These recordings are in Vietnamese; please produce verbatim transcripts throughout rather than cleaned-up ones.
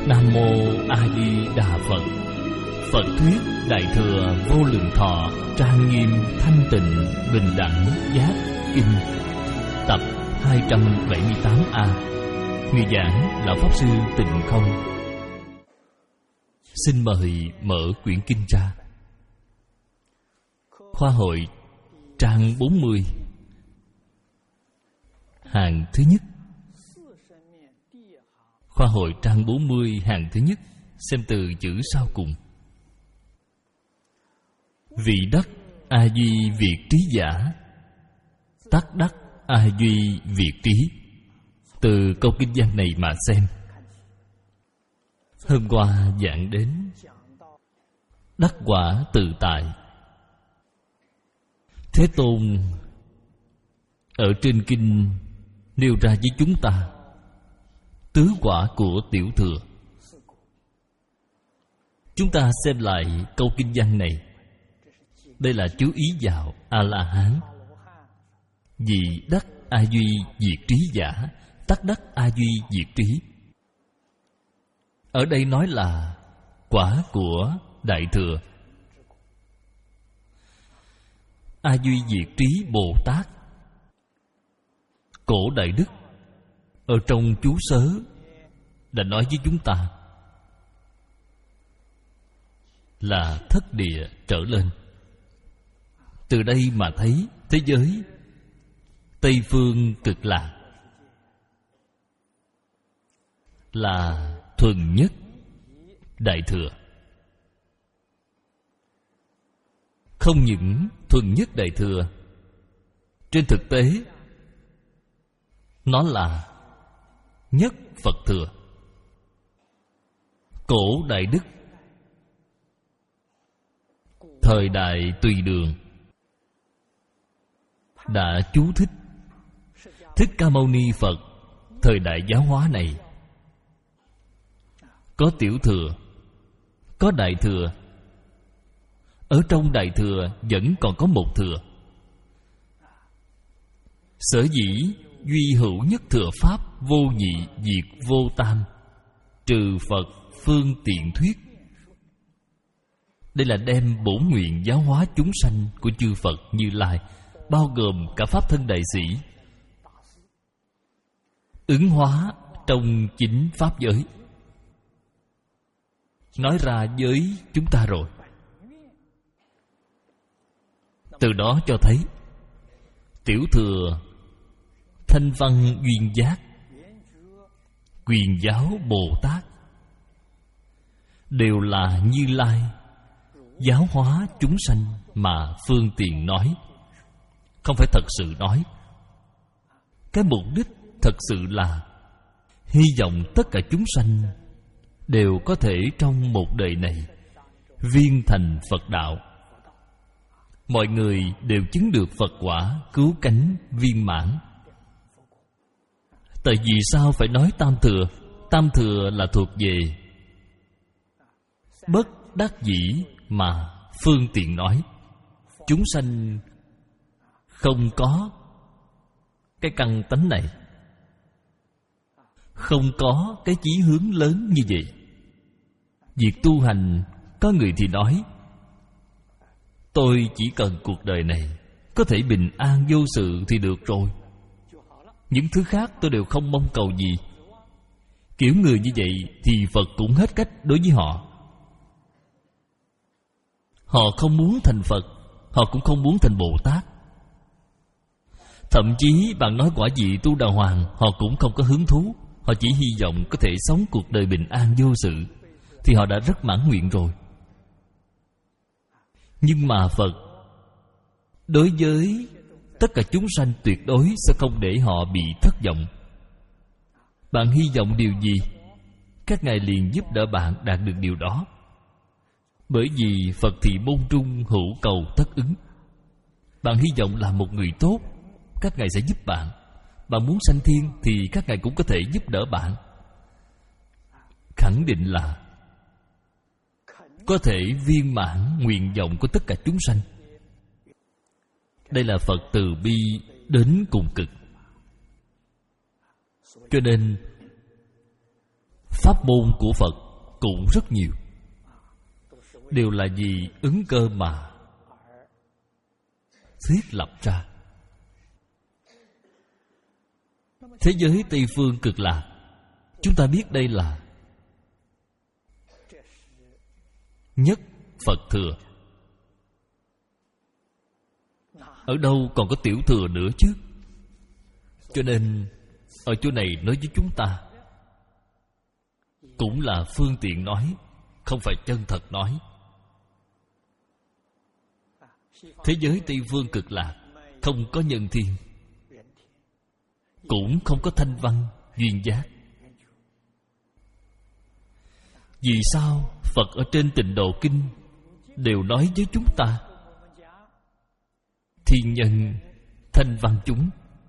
Nam Mô A Di Đà Phật. Phật thuyết Đại thừa Vô Lượng Thọ trang nghiêm thanh tịnh bình đẳng giác kinh, tập hai trăm bảy mươi tám A. Người giảng Lão Pháp Sư Tịnh Không. Xin mời mở quyển kinh ra. Khoa hội trang bốn mươi, hàng thứ nhất. Khoa hội trang bốn mươi, hàng thứ nhất. Xem từ chữ sau cùng. Vị đắc A Duy Việt trí giả, tắc đắc A Duy Việt trí. Từ câu kinh văn này mà xem. Hôm qua giảng đến đắc quả tự tại. Thế Tôn ở trên kinh nêu ra với chúng ta tứ quả của tiểu thừa. Chúng ta xem lại câu kinh văn này. Đây là chú ý vào A-la-hán. Vì đắc A Duy Diệt trí giả, tắc đắc A Duy Diệt trí. Ở đây nói là quả của Đại Thừa. A Duy Diệt trí Bồ Tát, Cổ Đại Đức ở trong chú sớ đã nói với chúng ta là thất địa trở lên. Từ đây mà thấy thế giới Tây Phương Cực Lạc là thuần nhất Đại Thừa. Không những thuần nhất Đại Thừa, trên thực tế nó là nhất Phật Thừa. Cổ Đại Đức thời đại Tùy Đường đã chú thích Thích Ca Mâu Ni Phật thời đại giáo hóa này có tiểu thừa, có đại thừa. Ở trong đại thừa vẫn còn có một thừa. Sở dĩ duy hữu nhất thừa pháp, vô nhị diệt vô tam, trừ Phật phương tiện thuyết. Đây là đem bổn nguyện giáo hóa chúng sanh của chư Phật Như Lai, bao gồm cả pháp thân đại sĩ, ứng hóa trong chính pháp giới, nói ra với chúng ta rồi. Từ đó cho thấy tiểu thừa thanh văn duyên giác, quyền giáo Bồ Tát đều là Như Lai giáo hóa chúng sanh mà phương tiện nói, không phải thật sự nói. Cái mục đích thật sự là hy vọng tất cả chúng sanh đều có thể trong một đời này viên thành Phật đạo. Mọi người đều chứng được Phật quả, cứu cánh viên mãn. Tại vì sao phải nói tam thừa? Tam thừa là thuộc về bất đắc dĩ mà phương tiện nói. Chúng sanh không có cái căn tánh này, không có cái chí hướng lớn như vậy. Việc tu hành, có người thì nói tôi chỉ cần cuộc đời này có thể bình an vô sự thì được rồi, những thứ khác tôi đều không mong cầu gì. Kiểu người như vậy thì Phật cũng hết cách đối với họ. Họ không muốn thành Phật, họ cũng không muốn thành Bồ Tát. Thậm chí bạn nói quả vị tu đà hoàng, họ cũng không có hứng thú. Họ chỉ hy vọng có thể sống cuộc đời bình an vô sự, thì họ đã rất mãn nguyện rồi. Nhưng mà Phật đối với tất cả chúng sanh tuyệt đối sẽ không để họ bị thất vọng. Bạn hy vọng điều gì, các ngài liền giúp đỡ bạn đạt được điều đó. Bởi vì Phật thì môn trung hữu cầu tất ứng. Bạn hy vọng là một người tốt, các ngài sẽ giúp bạn. Bạn muốn sanh thiên thì các ngài cũng có thể giúp đỡ bạn. Khẳng định là có thể viên mãn nguyện vọng của tất cả chúng sanh. Đây là Phật từ bi đến cùng cực. Cho nên pháp môn của Phật cũng rất nhiều, đều là vì ứng cơ mà thiết lập ra. Thế giới Tây Phương Cực Lạc, chúng ta biết đây là nhất Phật thừa. Ở đâu còn có tiểu thừa nữa chứ? Cho nên ở chỗ này nói với chúng ta cũng là phương tiện nói, không phải chân thật nói. Thế giới Tây Phương Cực Lạc không có nhân thiên, cũng không có thanh văn duyên giác. Vì sao Phật ở trên Tịnh Độ Kinh đều nói với chúng ta thiên nhân thanh văn chúng?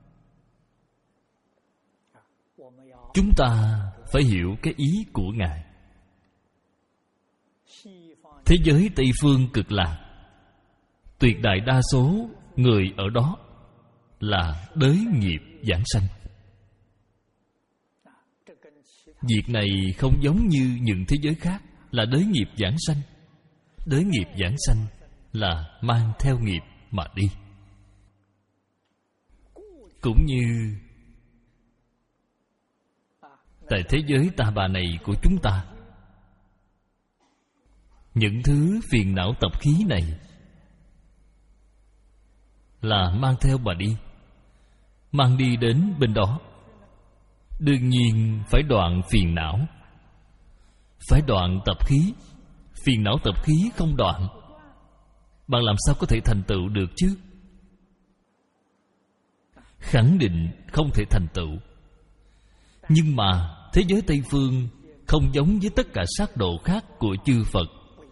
Chúng ta phải hiểu cái ý của Ngài. Thế giới Tây Phương Cực Lạc, tuyệt đại đa số người ở đó là đới nghiệp giảng sanh. Việc này không giống như những thế giới khác là đới nghiệp giảng sanh. Đới nghiệp giảng sanh là mang theo nghiệp mà đi. Cũng như tại thế giới ta bà này của chúng ta, những thứ phiền não tập khí này là mang theo mà đi, mang đi đến bên đó. Đương nhiên phải đoạn phiền não, phải đoạn tập khí. Phiền não tập khí không đoạn, bạn làm sao có thể thành tựu được chứ? Khẳng định không thể thành tựu. Nhưng mà thế giới Tây Phương không giống với tất cả sát độ khác của chư Phật.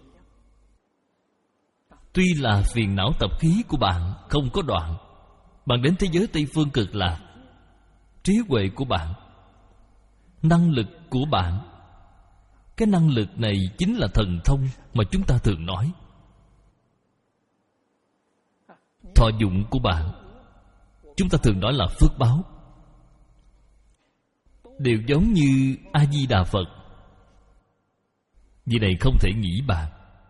Tuy là phiền não tập khí của bạn không có đoạn, bạn đến thế giới Tây Phương Cực Lạc, trí huệ của bạn, năng lực của bạn, cái năng lực này chính là thần thông mà chúng ta thường nói. Thọ dụng của bạn, chúng ta thường nói là phước báo, đều giống như A-di-đà Phật. Vì này không thể nghĩ bạn.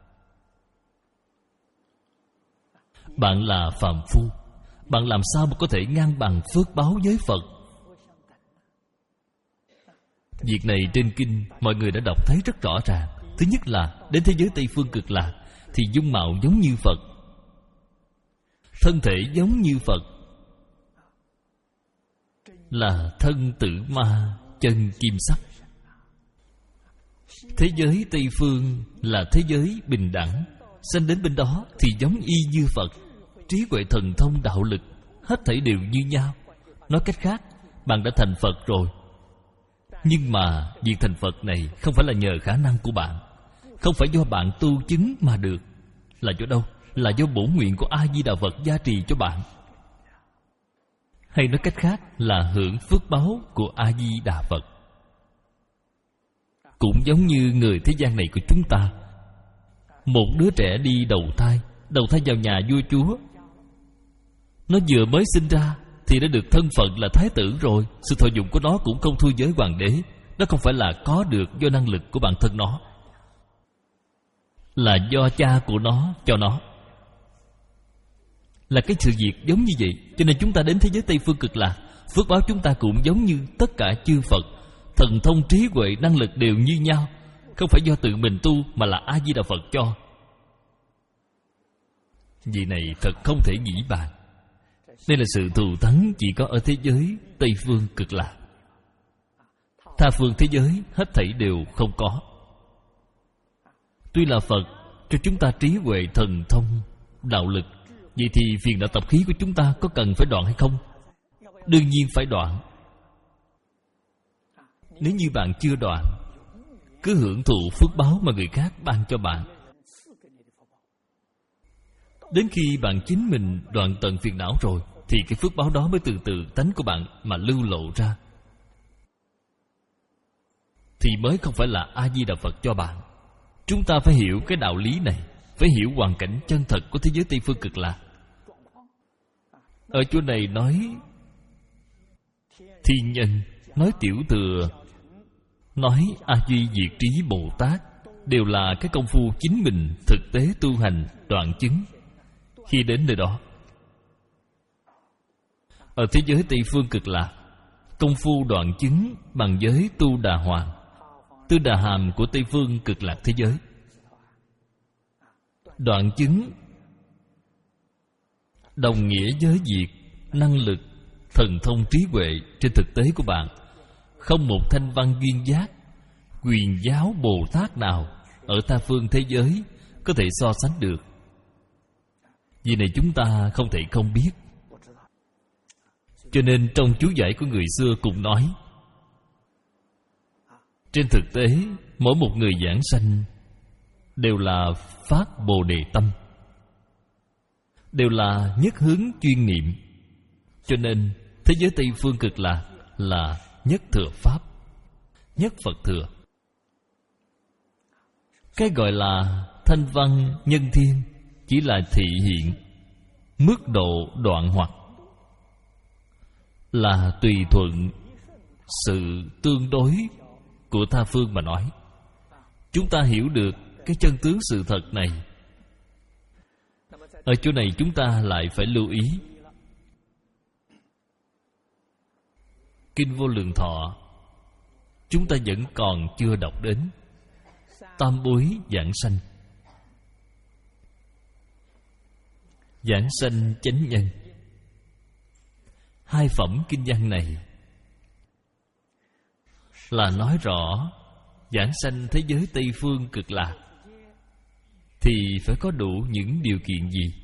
Bạn là phàm phu, bạn làm sao mà có thể ngang bằng phước báo với Phật? Việc này trên kinh mọi người đã đọc thấy rất rõ ràng. Thứ nhất là đến thế giới Tây Phương Cực Lạc thì dung mạo giống như Phật, thân thể giống như Phật, là thân tử ma chân kim sắc. Thế giới Tây Phương là thế giới bình đẳng, sanh đến bên đó thì giống y như Phật. Trí huệ thần thông đạo lực hết thảy đều như nhau. Nói cách khác, bạn đã thành Phật rồi. Nhưng mà việc thành Phật này không phải là nhờ khả năng của bạn, không phải do bạn tu chứng mà được. Là do đâu? Là do bổn nguyện của A-di-đà Phật gia trì cho bạn. Hay nói cách khác là hưởng phước báo của A-di-đà Phật. Cũng giống như người thế gian này của chúng ta, một đứa trẻ đi đầu thai, đầu thai vào nhà vua chúa. Nó vừa mới sinh ra thì đã được thân phận là thái tử rồi. Sự thọ dụng của nó cũng không thua với hoàng đế. Nó không phải là có được do năng lực của bản thân nó, là do cha của nó cho nó. Là cái sự việc giống như vậy. Cho nên chúng ta đến thế giới Tây Phương Cực Lạc, phước báo chúng ta cũng giống như tất cả chư Phật. Thần thông trí huệ năng lực đều như nhau, không phải do tự mình tu mà là A-di-đà Phật cho. Vì này thật không thể nghĩ bàn. Đây là sự thù thắng chỉ có ở thế giới Tây Phương Cực Lạc. Tha phương thế giới hết thảy đều không có. Tuy là Phật cho chúng ta trí huệ thần thông đạo lực, vậy thì phiền não tập khí của chúng ta có cần phải đoạn hay không? Đương nhiên phải đoạn. Nếu như bạn chưa đoạn, cứ hưởng thụ phước báo mà người khác ban cho bạn, đến khi bạn chính mình đoạn tận phiền não rồi thì cái phước báo đó mới từ từ tánh của bạn mà lưu lộ ra, thì mới không phải là A-di-đà Phật cho bạn. Chúng ta phải hiểu cái đạo lý này, phải hiểu hoàn cảnh chân thật của thế giới Tây Phương Cực Lạc. Ở chỗ này nói thiên nhân, nói tiểu thừa, nói A Duy Diệt Trí Bồ Tát đều là cái công phu chính mình thực tế tu hành đoạn chứng. Khi đến nơi đó, ở thế giới Tây Phương Cực Lạc, công phu đoạn chứng bằng giới Tu Đà Hoàng, Tư Đà Hàm của Tây Phương Cực Lạc thế giới. Đoạn chứng đồng nghĩa với việc năng lực, thần thông, trí huệ trên thực tế của bạn. Không một thanh văn duyên giác, quyền giáo Bồ Tát nào ở tha phương thế giới có thể so sánh được. Vì này chúng ta không thể không biết. Cho nên trong chú giải của người xưa cũng nói, trên thực tế mỗi một người giảng sanh đều là phát Bồ Đề tâm, đều là nhất hướng chuyên niệm. Cho nên thế giới Tây Phương Cực Lạc là nhất thừa Pháp, nhất Phật thừa. Cái gọi là thanh văn nhân thiên chỉ là thị hiện mức độ đoạn hoặc, là tùy thuận sự tương đối của tha phương mà nói. Chúng ta hiểu được cái chân tướng sự thật này, ở chỗ này chúng ta lại phải lưu ý. Kinh Vô Lượng Thọ chúng ta vẫn còn chưa đọc đến. Tam bối giảng sanh, giảng sanh chánh nhân, hai phẩm kinh văn này là nói rõ giảng sanh thế giới Tây Phương Cực Lạc thì phải có đủ những điều kiện gì.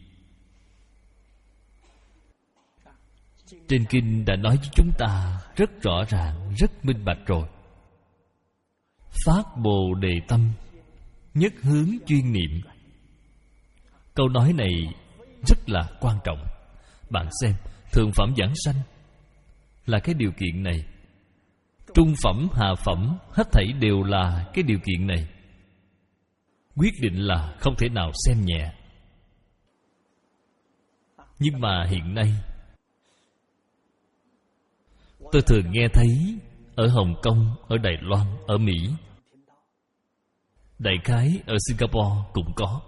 Trên kinh đã nói với chúng ta rất rõ ràng, rất minh bạch rồi. Phát Bồ Đề tâm, nhất hướng chuyên niệm. Câu nói này rất là quan trọng. Bạn xem, thượng phẩm giảng sanh là cái điều kiện này, trung phẩm, hạ phẩm hết thảy đều là cái điều kiện này. Quyết định là không thể nào xem nhẹ. Nhưng mà hiện nay tôi thường nghe thấy ở Hồng Kông, ở Đài Loan, ở Mỹ, đại khái ở Singapore cũng có,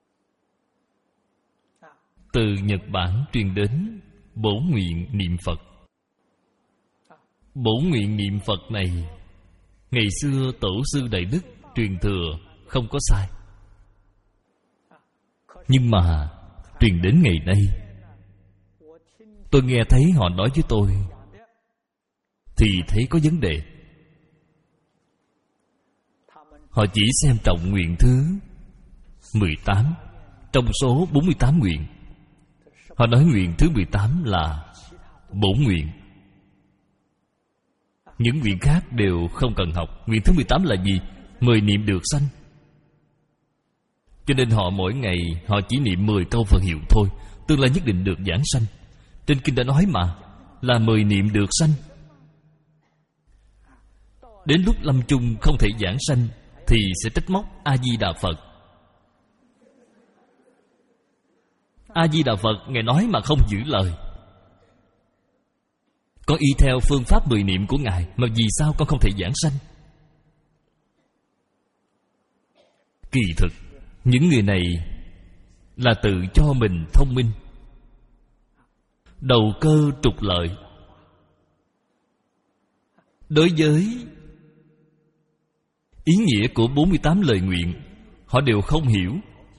từ Nhật Bản truyền đến bổn nguyện niệm Phật. Bổn nguyện niệm Phật này ngày xưa tổ sư Đại Đức truyền thừa không có sai. Nhưng mà truyền đến ngày nay, tôi nghe thấy họ nói với tôi thì thấy có vấn đề. Họ chỉ xem trọng nguyện thứ mười tám trong số bốn mươi tám nguyện. Họ nói nguyện thứ mười tám là bổn nguyện, những nguyện khác đều không cần học. Nguyện thứ mười tám là gì? Mười niệm được sanh. Cho nên họ mỗi ngày họ chỉ niệm mười câu Phật hiệu thôi, tương lai nhất định được giảng sanh. Trên kinh đã nói mà, là mười niệm được sanh. Đến lúc lâm chung không thể giảng sanh thì sẽ trách móc A-di-đà Phật. A-di-đà Phật Ngài nói mà không giữ lời. Con y theo phương pháp mười niệm của Ngài mà vì sao con không thể giảng sanh? Kỳ thực những người này là tự cho mình thông minh, đầu cơ trục lợi. Đối với ý nghĩa của bốn mươi tám lời nguyện, họ đều không hiểu.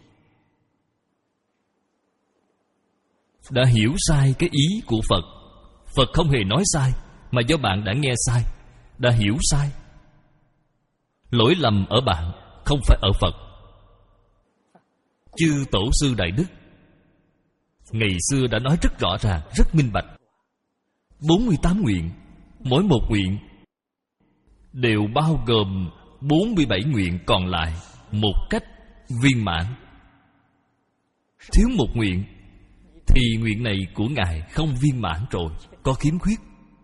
Đã hiểu sai cái ý của Phật. Phật không hề nói sai, mà do bạn đã nghe sai, đã hiểu sai. Lỗi lầm ở bạn, không phải ở Phật. Chư Tổ sư Đại Đức ngày xưa đã nói rất rõ ràng, rất minh bạch. bốn mươi tám nguyện, mỗi một nguyện đều bao gồm bốn mươi bảy nguyện còn lại một cách viên mãn. Thiếu một nguyện thì nguyện này của Ngài không viên mãn rồi, có khiếm khuyết.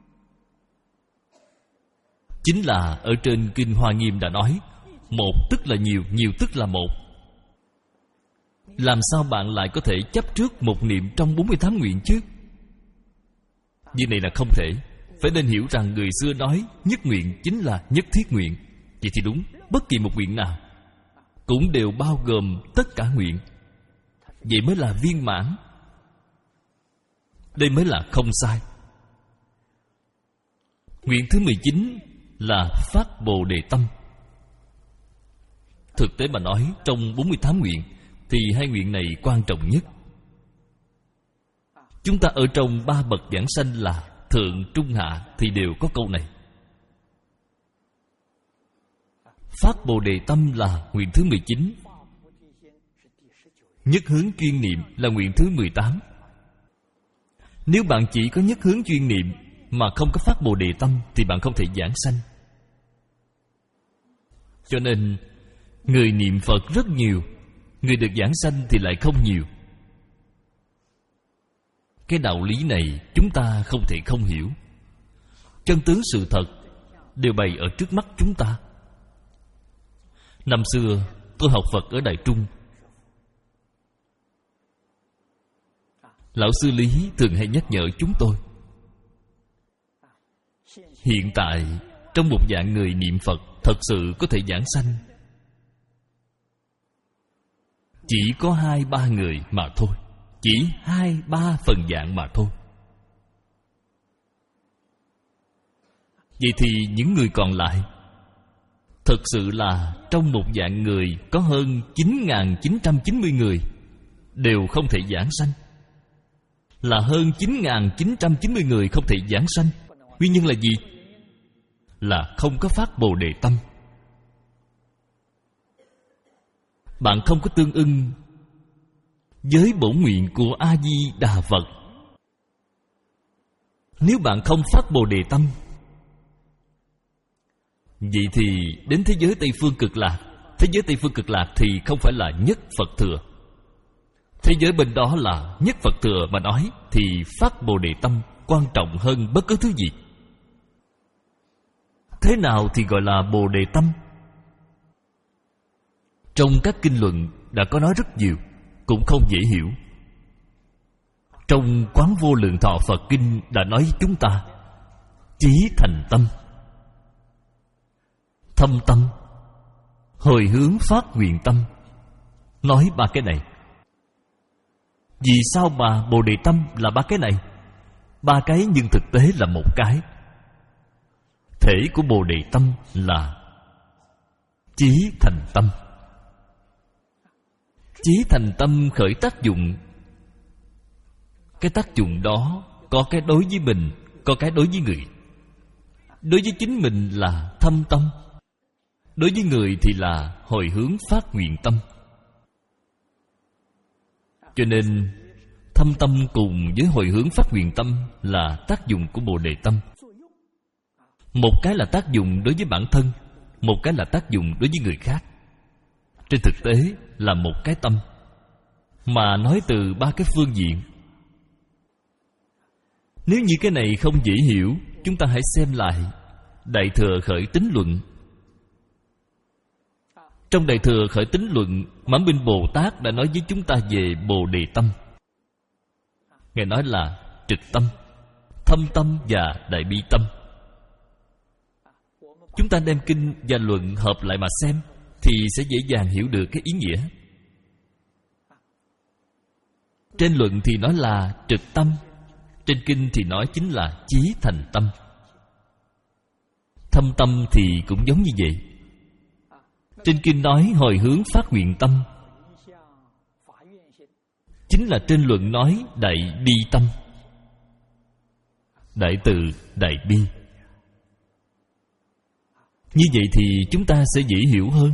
Chính là ở trên Kinh Hoa Nghiêm đã nói, một tức là nhiều, nhiều tức là một. Làm sao bạn lại có thể chấp trước một niệm trong bốn mươi tám nguyện chứ? Như này là không thể. phải nên hiểu rằng người xưa nói nhất nguyện chính là nhất thiết nguyện. Vậy thì đúng, bất kỳ một nguyện nào cũng đều bao gồm tất cả nguyện. Vậy mới là viên mãn. Đây mới là không sai. Nguyện thứ mười chín là phát Bồ Đề tâm. Thực tế mà nói, trong bốn mươi tám nguyện thì hai nguyện này quan trọng nhất. Chúng ta ở trong ba bậc giảng sanh là thượng, trung, hạ thì đều có câu này. Phát Bồ Đề tâm là nguyện thứ mười chín. Nhất hướng chuyên niệm là nguyện thứ mười tám. Nếu bạn chỉ có nhất hướng chuyên niệm mà không có phát Bồ Đề tâm thì bạn không thể giảng sanh. Cho nên người niệm Phật rất nhiều, người được giảng sanh thì lại không nhiều. Cái đạo lý này chúng ta không thể không hiểu. Chân tướng sự thật đều bày ở trước mắt chúng ta. Năm xưa tôi học Phật ở Đại Trung, Lão sư Lý thường hay nhắc nhở chúng tôi, hiện tại trong một vạn người niệm Phật thật sự có thể giảng sanh chỉ có hai ba người mà thôi. Chỉ hai ba phần vạn mà thôi. Vậy thì những người còn lại, thật sự là trong một vạn người có hơn chín nghìn chín trăm chín mươi người đều không thể giảng sanh. Là hơn chín nghìn chín trăm chín mươi người không thể giảng sanh. Nguyên nhân là gì? Là không có phát Bồ Đề tâm. Bạn không có tương ưng với bổn nguyện của A-di-đà Phật. Nếu bạn không phát Bồ Đề tâm, vậy thì đến thế giới Tây Phương Cực Lạc. Thế giới Tây Phương Cực Lạc thì không phải là nhất Phật Thừa. Thế giới bên đó là nhất Phật Thừa mà nói thì phát Bồ Đề tâm quan trọng hơn bất cứ thứ gì. Thế nào thì gọi là Bồ Đề tâm? Trong các kinh luận đã có nói rất nhiều, cũng không dễ hiểu. Trong Quán Vô Lượng Thọ Phật Kinh đã nói với chúng ta chí thành tâm, thâm tâm, hồi hướng phát nguyện tâm. Nói ba cái này. Vì sao mà Bồ Đề tâm là ba cái này? Ba cái nhưng thực tế là một cái. Thể của Bồ Đề tâm là chí thành tâm. Chí thành tâm khởi tác dụng. Cái tác dụng đó có cái đối với mình, có cái đối với người. Đối với chính mình là thâm tâm, đối với người thì là hồi hướng phát nguyện tâm. Cho nên thâm tâm cùng với hồi hướng phát nguyện tâm là tác dụng của Bồ Đề tâm. Một cái là tác dụng đối với bản thân, một cái là tác dụng đối với người khác. Trên thực tế là một cái tâm, mà nói từ ba cái phương diện. Nếu như cái này không dễ hiểu, chúng ta hãy xem lại Đại Thừa Khởi Tín Luận. Trong Đại Thừa Khởi Tín Luận, Mãn Minh Bồ Tát đã nói với chúng ta về Bồ Đề tâm. Ngài nói là trực tâm, thâm tâm và đại bi tâm. Chúng ta đem kinh và luận hợp lại mà xem thì sẽ dễ dàng hiểu được cái ý nghĩa. Trên luận thì nói là trực tâm, trên kinh thì nói chính là chí thành tâm. Thâm tâm thì cũng giống như vậy. Trên kinh nói hồi hướng phát nguyện tâm, chính là trên luận nói đại bi tâm. Đại từ, đại bi. Như vậy thì chúng ta sẽ dễ hiểu hơn.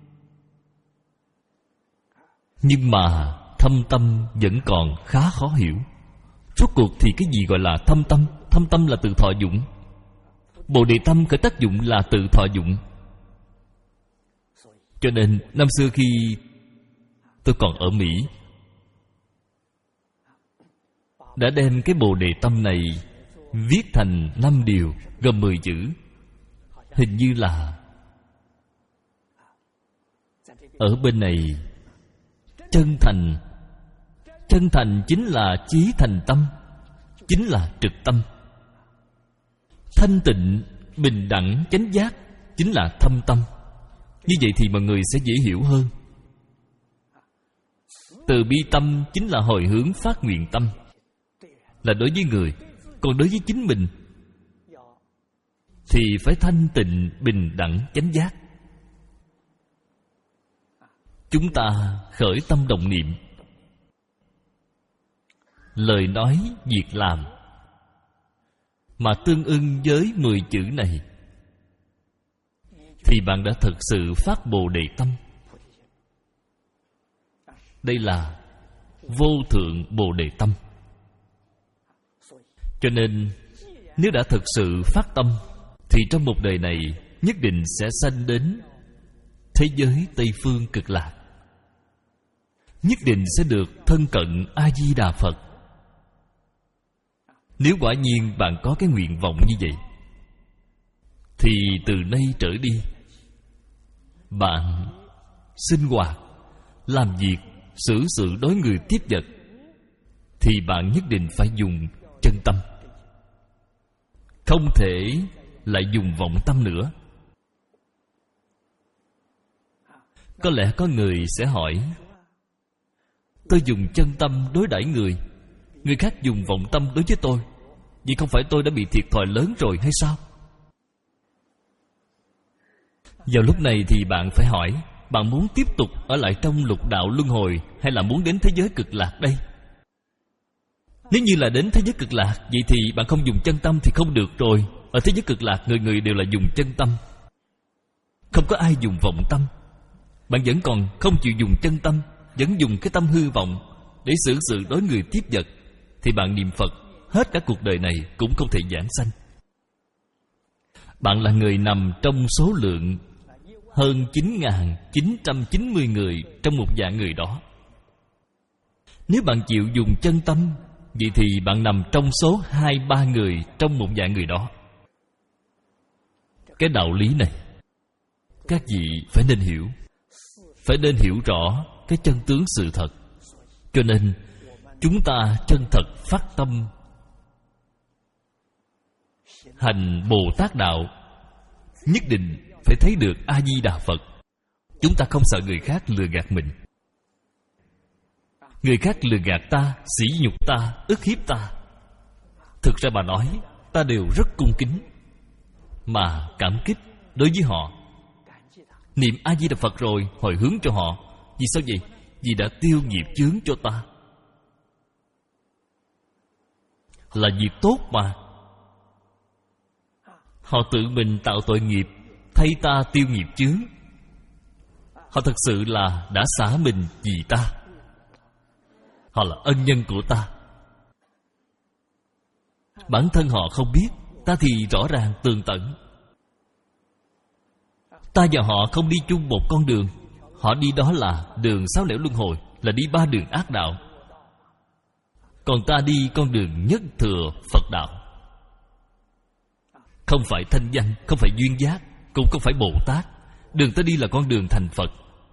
Nhưng mà thâm tâm vẫn còn khá khó hiểu. Rốt cuộc thì cái gì gọi là thâm tâm? Thâm tâm là từ thọ dụng. Bồ Đề tâm khởi tác dụng là từ thọ dụng. Cho nên năm xưa khi tôi còn ở Mỹ, đã đem cái Bồ Đề tâm này viết thành năm điều, gồm mười chữ. Hình như là ở bên này chân thành. Chân thành chính là chí thành tâm, chính là trực tâm. thanh tịnh, bình đẳng, chánh giác chính là thâm tâm. Như vậy thì mọi người sẽ dễ hiểu hơn. Từ bi tâm chính là hồi hướng phát nguyện tâm, là đối với người. Còn đối với chính mình thì phải thanh tịnh, bình đẳng, chánh giác. Chúng ta khởi tâm động niệm, lời nói, việc làm mà tương ưng với mười chữ này, thì bạn đã thực sự phát Bồ Đề tâm. Đây là vô thượng Bồ Đề tâm. Cho nên nếu đã thực sự phát tâm, thì trong một đời này nhất định sẽ sanh đến thế giới Tây Phương Cực Lạc, nhất định sẽ được thân cận A-di-đà Phật. Nếu quả nhiên bạn có cái nguyện vọng như vậy, thì từ nay trở đi, bạn sinh hoạt, làm việc, xử sự đối người tiếp vật, thì bạn nhất định phải dùng chân tâm, không thể lại dùng vọng tâm nữa. Có lẽ có người sẽ hỏi: tôi dùng chân tâm đối đãi người, người khác dùng vọng tâm đối với tôi, vậy không phải tôi đã bị thiệt thòi lớn rồi hay sao? Vào lúc này thì bạn phải hỏi, bạn muốn tiếp tục ở lại trong lục đạo luân hồi, hay là muốn đến thế giới cực lạc đây? Nếu như là đến thế giới cực lạc, vậy thì bạn không dùng chân tâm thì không được rồi. Ở thế giới cực lạc, người người đều là dùng chân tâm, không có ai dùng vọng tâm. Bạn vẫn còn không chịu dùng chân tâm, vẫn dùng cái tâm hư vọng để xử sự đối người tiếp vật, thì bạn niệm Phật hết cả cuộc đời này cũng không thể giảng sanh. Bạn là người nằm trong số lượng hơn chín nghìn chín trăm chín mươi người trong một vạn người đó. Nếu bạn chịu dùng chân tâm, vậy thì bạn nằm trong số hai ba người trong một vạn người đó. Cái đạo lý này các vị phải nên hiểu, phải nên hiểu rõ cái chân tướng sự thật. Cho nên chúng ta chân thật phát tâm hành Bồ Tát đạo, nhất định phải thấy được A-di-đà Phật. Chúng ta không sợ người khác lừa gạt mình. Người khác lừa gạt ta, sỉ nhục ta, ức hiếp ta, thực ra mà nói, ta đều rất cung kính mà cảm kích đối với họ. Niệm A-di-đà Phật rồi hồi hướng cho họ. Vì sao vậy? Vì đã tiêu nghiệp chướng cho ta, là việc tốt mà. Họ tự mình tạo tội nghiệp, thay ta tiêu nghiệp chướng. Họ thật sự là đã xả mình vì ta. Họ là ân nhân của ta. Bản thân họ không biết, ta thì rõ ràng tường tận. Ta và họ không đi chung một con đường. Họ đi đó là đường sáu nẻo luân hồi, là đi ba đường ác đạo. Còn ta đi con đường nhất thừa Phật đạo. Không phải thanh danh, không phải duyên giác, cũng không phải Bồ Tát. Đường ta đi là con đường thành Phật.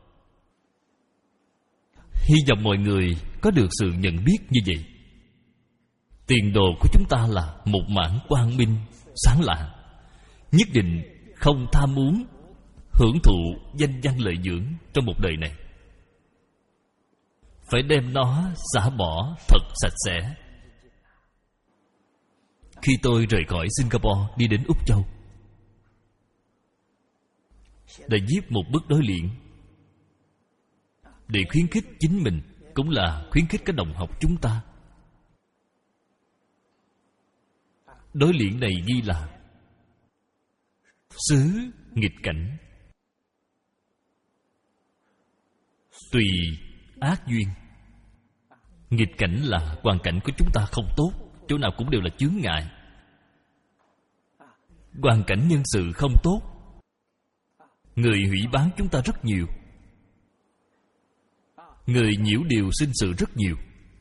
Hy vọng mọi người có được sự nhận biết như vậy. Tiền đồ của chúng ta là một mảng quang minh, sáng lạng. Nhất định không tham muốn hưởng thụ danh văn lợi dưỡng trong một đời này. Phải đem nó xả bỏ thật sạch sẽ. Khi tôi rời khỏi Singapore đi đến Úc Châu, để viết một bức đối liên, để khuyến khích chính mình, cũng là khuyến khích các đồng học chúng ta. Đối liên này ghi là xứ nghịch cảnh, tùy ác duyên. Nghịch cảnh là hoàn cảnh của chúng ta không tốt, chỗ nào cũng đều là chướng ngại. Hoàn cảnh nhân sự không tốt, người hủy bán chúng ta rất nhiều, người nhiễu điều sinh sự rất nhiều.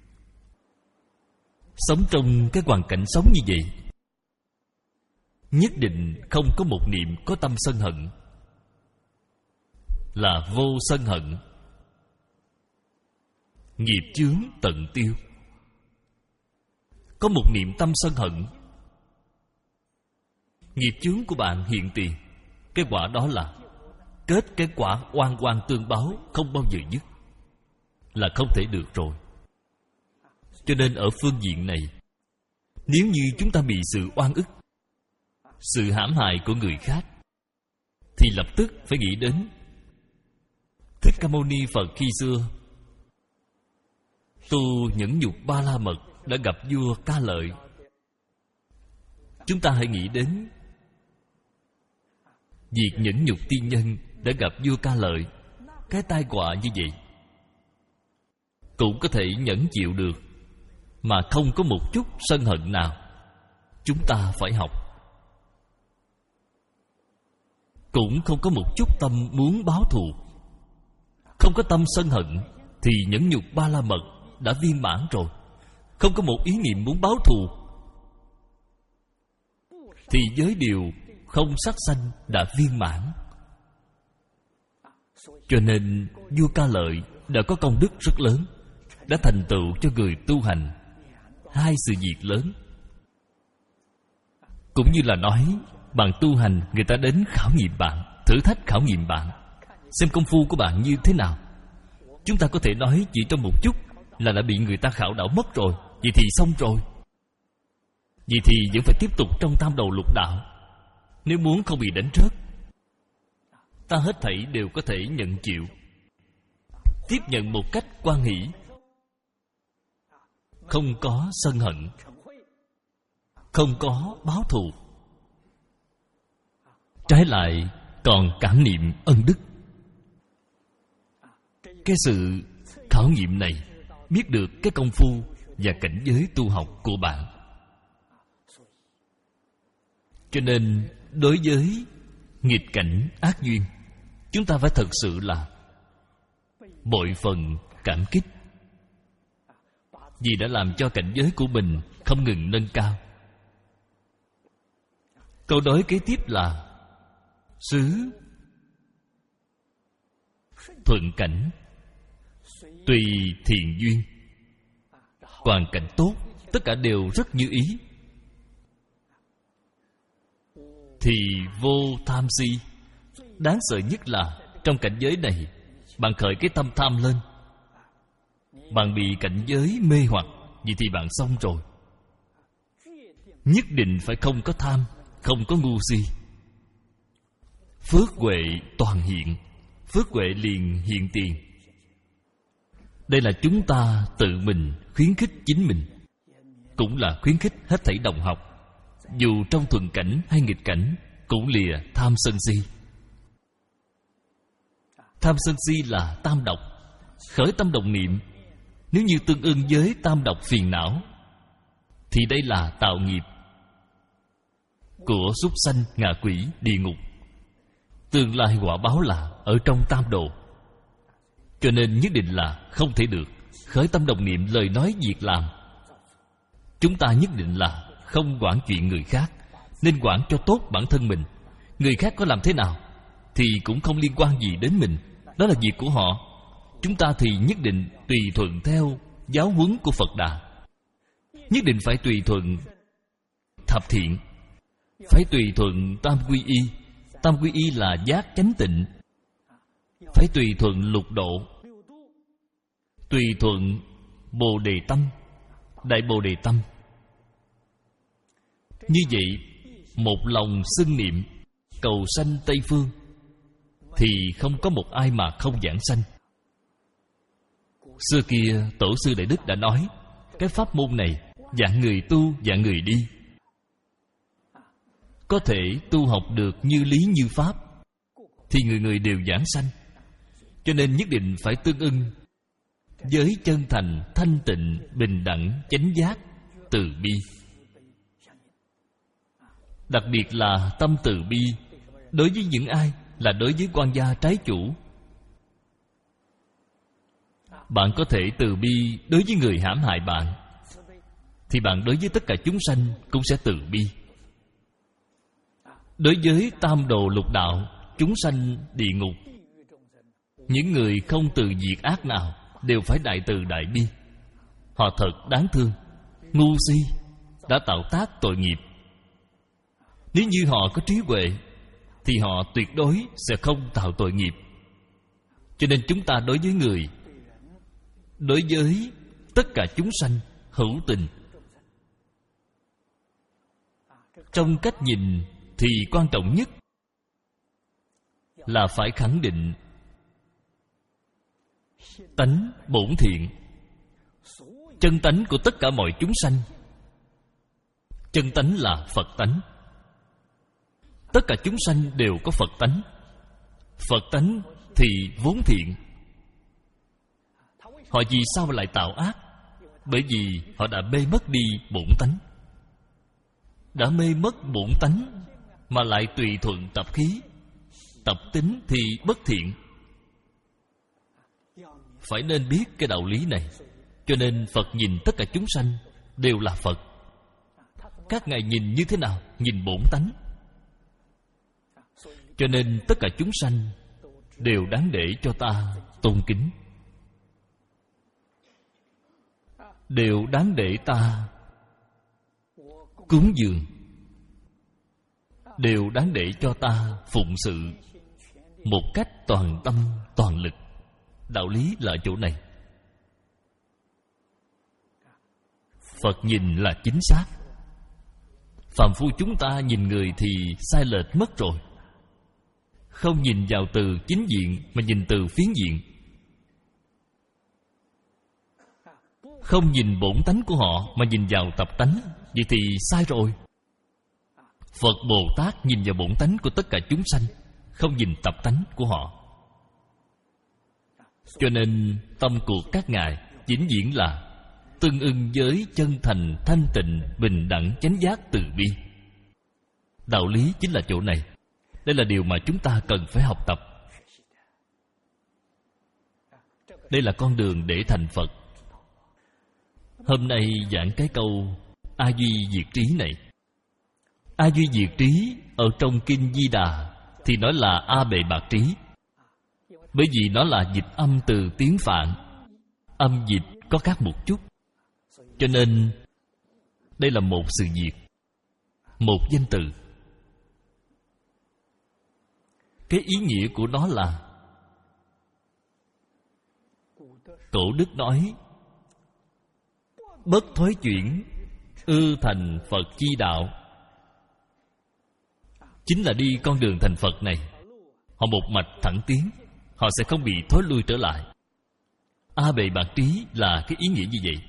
Sống trong cái hoàn cảnh sống như vậy, nhất định không có một niệm có tâm sân hận, là vô sân hận, nghiệp chướng tận tiêu. Có một niệm tâm sân hận, Nghiệp chướng của bạn hiện tiền, cái quả đó là kết cái quả oan oan tương báo, không bao giờ dứt, là không thể được rồi. Cho nên ở phương diện này, nếu như chúng ta bị sự oan ức, sự hãm hại của người khác, thì lập tức phải nghĩ đến Thích Ca Mâu Ni Phật khi xưa tu nhẫn nhục ba la mật đã gặp vua Ca Lợi. Chúng ta hãy nghĩ đến việc nhẫn nhục tiên nhân đã gặp vua Ca Lợi. Cái tai họa như vậy cũng có thể nhẫn chịu được, mà không có một chút sân hận nào. Chúng ta phải học. Cũng không có một chút tâm muốn báo thù, không có tâm sân hận, thì nhẫn nhục ba la mật đã viên mãn rồi. Không có một ý niệm muốn báo thù, thì giới điều không sát sanh đã viên mãn. Cho nên vua Ca Lợi đã có công đức rất lớn, đã thành tựu cho người tu hành hai sự việc lớn. Cũng như là nói, bạn tu hành, người ta đến khảo nghiệm bạn, thử thách khảo nghiệm bạn, xem công phu của bạn như thế nào. Chúng ta có thể nói chỉ trong một chút là đã bị người ta khảo đảo mất rồi. Vậy thì xong rồi. Vậy thì vẫn phải tiếp tục trong tam đầu lục đạo, nếu muốn không bị đánh rớt. Ta hết thảy đều có thể nhận chịu, tiếp nhận một cách hoan hỷ, không có sân hận, không có báo thù. Trái lại còn cảm niệm ân đức. Cái sự khảo nghiệm này biết được cái công phu và cảnh giới tu học của bạn. Cho nên đối với nghịch cảnh ác duyên, chúng ta phải thật sự là bội phần cảm kích, vì đã làm cho cảnh giới của mình không ngừng nâng cao. Câu đối kế tiếp là xứ thuận cảnh, tùy thiện duyên. Hoàn cảnh tốt, tất cả đều rất như ý, thì vô tham si. Đáng sợ nhất là trong cảnh giới này, bạn khởi cái tâm tham lên, bạn bị cảnh giới mê hoặc, vậy thì bạn xong rồi. Nhất định phải không có tham, không có ngu si. Phước huệ toàn hiện, phước huệ liền hiện tiền. Đây là chúng ta tự mình khuyến khích chính mình, cũng là khuyến khích hết thảy đồng học. Dù trong thuận cảnh hay nghịch cảnh, cũng lìa tham sân si. Tham sân si là tam độc. Khởi tâm động niệm, nếu như tương ưng với tam độc phiền não, thì đây là tạo nghiệp của súc sanh, ngạ quỷ, địa ngục. Tương lai quả báo là ở trong tam đồ. Cho nên nhất định là không thể được khởi tâm động niệm lời nói việc làm. Chúng ta nhất định là không quản chuyện người khác, nên quản cho tốt bản thân mình. Người khác có làm thế nào thì cũng không liên quan gì đến mình, đó là việc của họ. Chúng ta thì nhất định tùy thuận theo giáo huấn của Phật Đà, nhất định phải tùy thuận thập thiện, phải tùy thuận tam quy y. Tam quy y là giác chánh tịnh. Phải tùy thuận lục độ, tùy thuận bồ đề tâm, đại bồ đề tâm. Như vậy, một lòng xưng niệm cầu sanh Tây Phương, thì không có một ai mà không giảng sanh. Xưa kia Tổ sư Đại Đức đã nói, cái pháp môn này dạng người tu, dạng người đi, có thể tu học được như lý như pháp, thì người người đều giảng sanh. Cho nên nhất định phải tương ưng với chân thành, thanh tịnh, bình đẳng, chánh giác, từ bi. Đặc biệt là tâm từ bi đối với những ai? Là đối với quan gia trái chủ. Bạn có thể từ bi đối với người hãm hại bạn, thì bạn đối với tất cả chúng sanh cũng sẽ từ bi. Đối với tam đồ lục đạo, chúng sanh địa ngục, những người không từ diệt ác nào đều phải đại từ đại bi. Họ thật đáng thương, ngu si, đã tạo tác tội nghiệp. Nếu như họ có trí huệ thì họ tuyệt đối sẽ không tạo tội nghiệp. Cho nên chúng ta đối với người, đối với tất cả chúng sanh hữu tình. Trong cách nhìn thì quan trọng nhất là phải khẳng định tánh bổn thiện. Chân tánh của tất cả mọi chúng sanh, chân tánh là Phật tánh. Tất cả chúng sanh đều có Phật tánh. Phật tánh thì vốn thiện. Họ vì sao lại tạo ác? Bởi vì họ đã mê mất đi bổn tánh. Đã mê mất bổn tánh mà lại tùy thuận tập khí, tập tính thì bất thiện. Phải nên biết cái đạo lý này. Cho nên Phật nhìn tất cả chúng sanh đều là Phật. Các ngài nhìn như thế nào? Nhìn bổn tánh. Cho nên tất cả chúng sanh đều đáng để cho ta tôn kính, đều đáng để ta cúng dường, đều đáng để cho ta phụng sự một cách toàn tâm toàn lực. Đạo lý là ở chỗ này. Phật nhìn là chính xác. Phàm phu chúng ta nhìn người thì sai lệch mất rồi. Không nhìn vào từ chính diện mà nhìn từ phiến diện. Không nhìn bổn tánh của họ mà nhìn vào tập tánh. Vậy thì sai rồi. Phật Bồ Tát nhìn vào bổn tánh của tất cả chúng sanh, không nhìn tập tánh của họ. Cho nên tâm của các ngài vĩnh viễn là tương ưng với chân thành, thanh tịnh, bình đẳng, chánh giác, từ bi. Đạo lý chính là chỗ này. Đây là điều mà chúng ta cần phải học tập. Đây là con đường để thành Phật. Hôm nay giảng cái câu A Duy Diệt Trí này. A Duy Diệt Trí ở trong Kinh Di Đà thì nói là A Bệ Bạc Trí. Bởi vì nó là dịch âm từ tiếng Phạn. Âm dịch có khác một chút. Cho nên đây là một sự việc, một danh từ. Cái ý nghĩa của nó là, Cổ đức nói, bất thối chuyển, ư thành Phật chi đạo. Chính là đi con đường thành Phật này. Họ một mạch thẳng tiến, họ sẽ không bị thối lui trở lại. A Bệ Bạc Trí là cái ý nghĩa như vậy.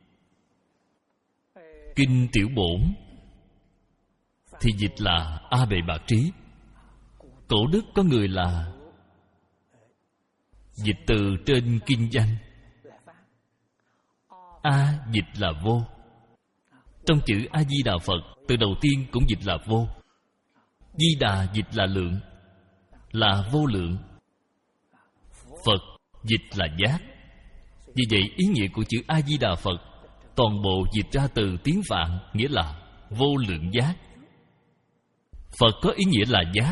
Kinh Tiểu Bổn thì dịch là A Bệ Bạc Trí. Cổ đức có người là dịch từ trên kinh văn. A dịch là vô. Trong chữ A Di Đà Phật, từ đầu tiên cũng dịch là vô. Di Đà dịch là lượng, là vô lượng. Phật dịch là giác. Vì vậy ý nghĩa của chữ A Di Đà Phật toàn bộ dịch ra từ tiếng Phạn, nghĩa là vô lượng giác. Phật có ý nghĩa là giác.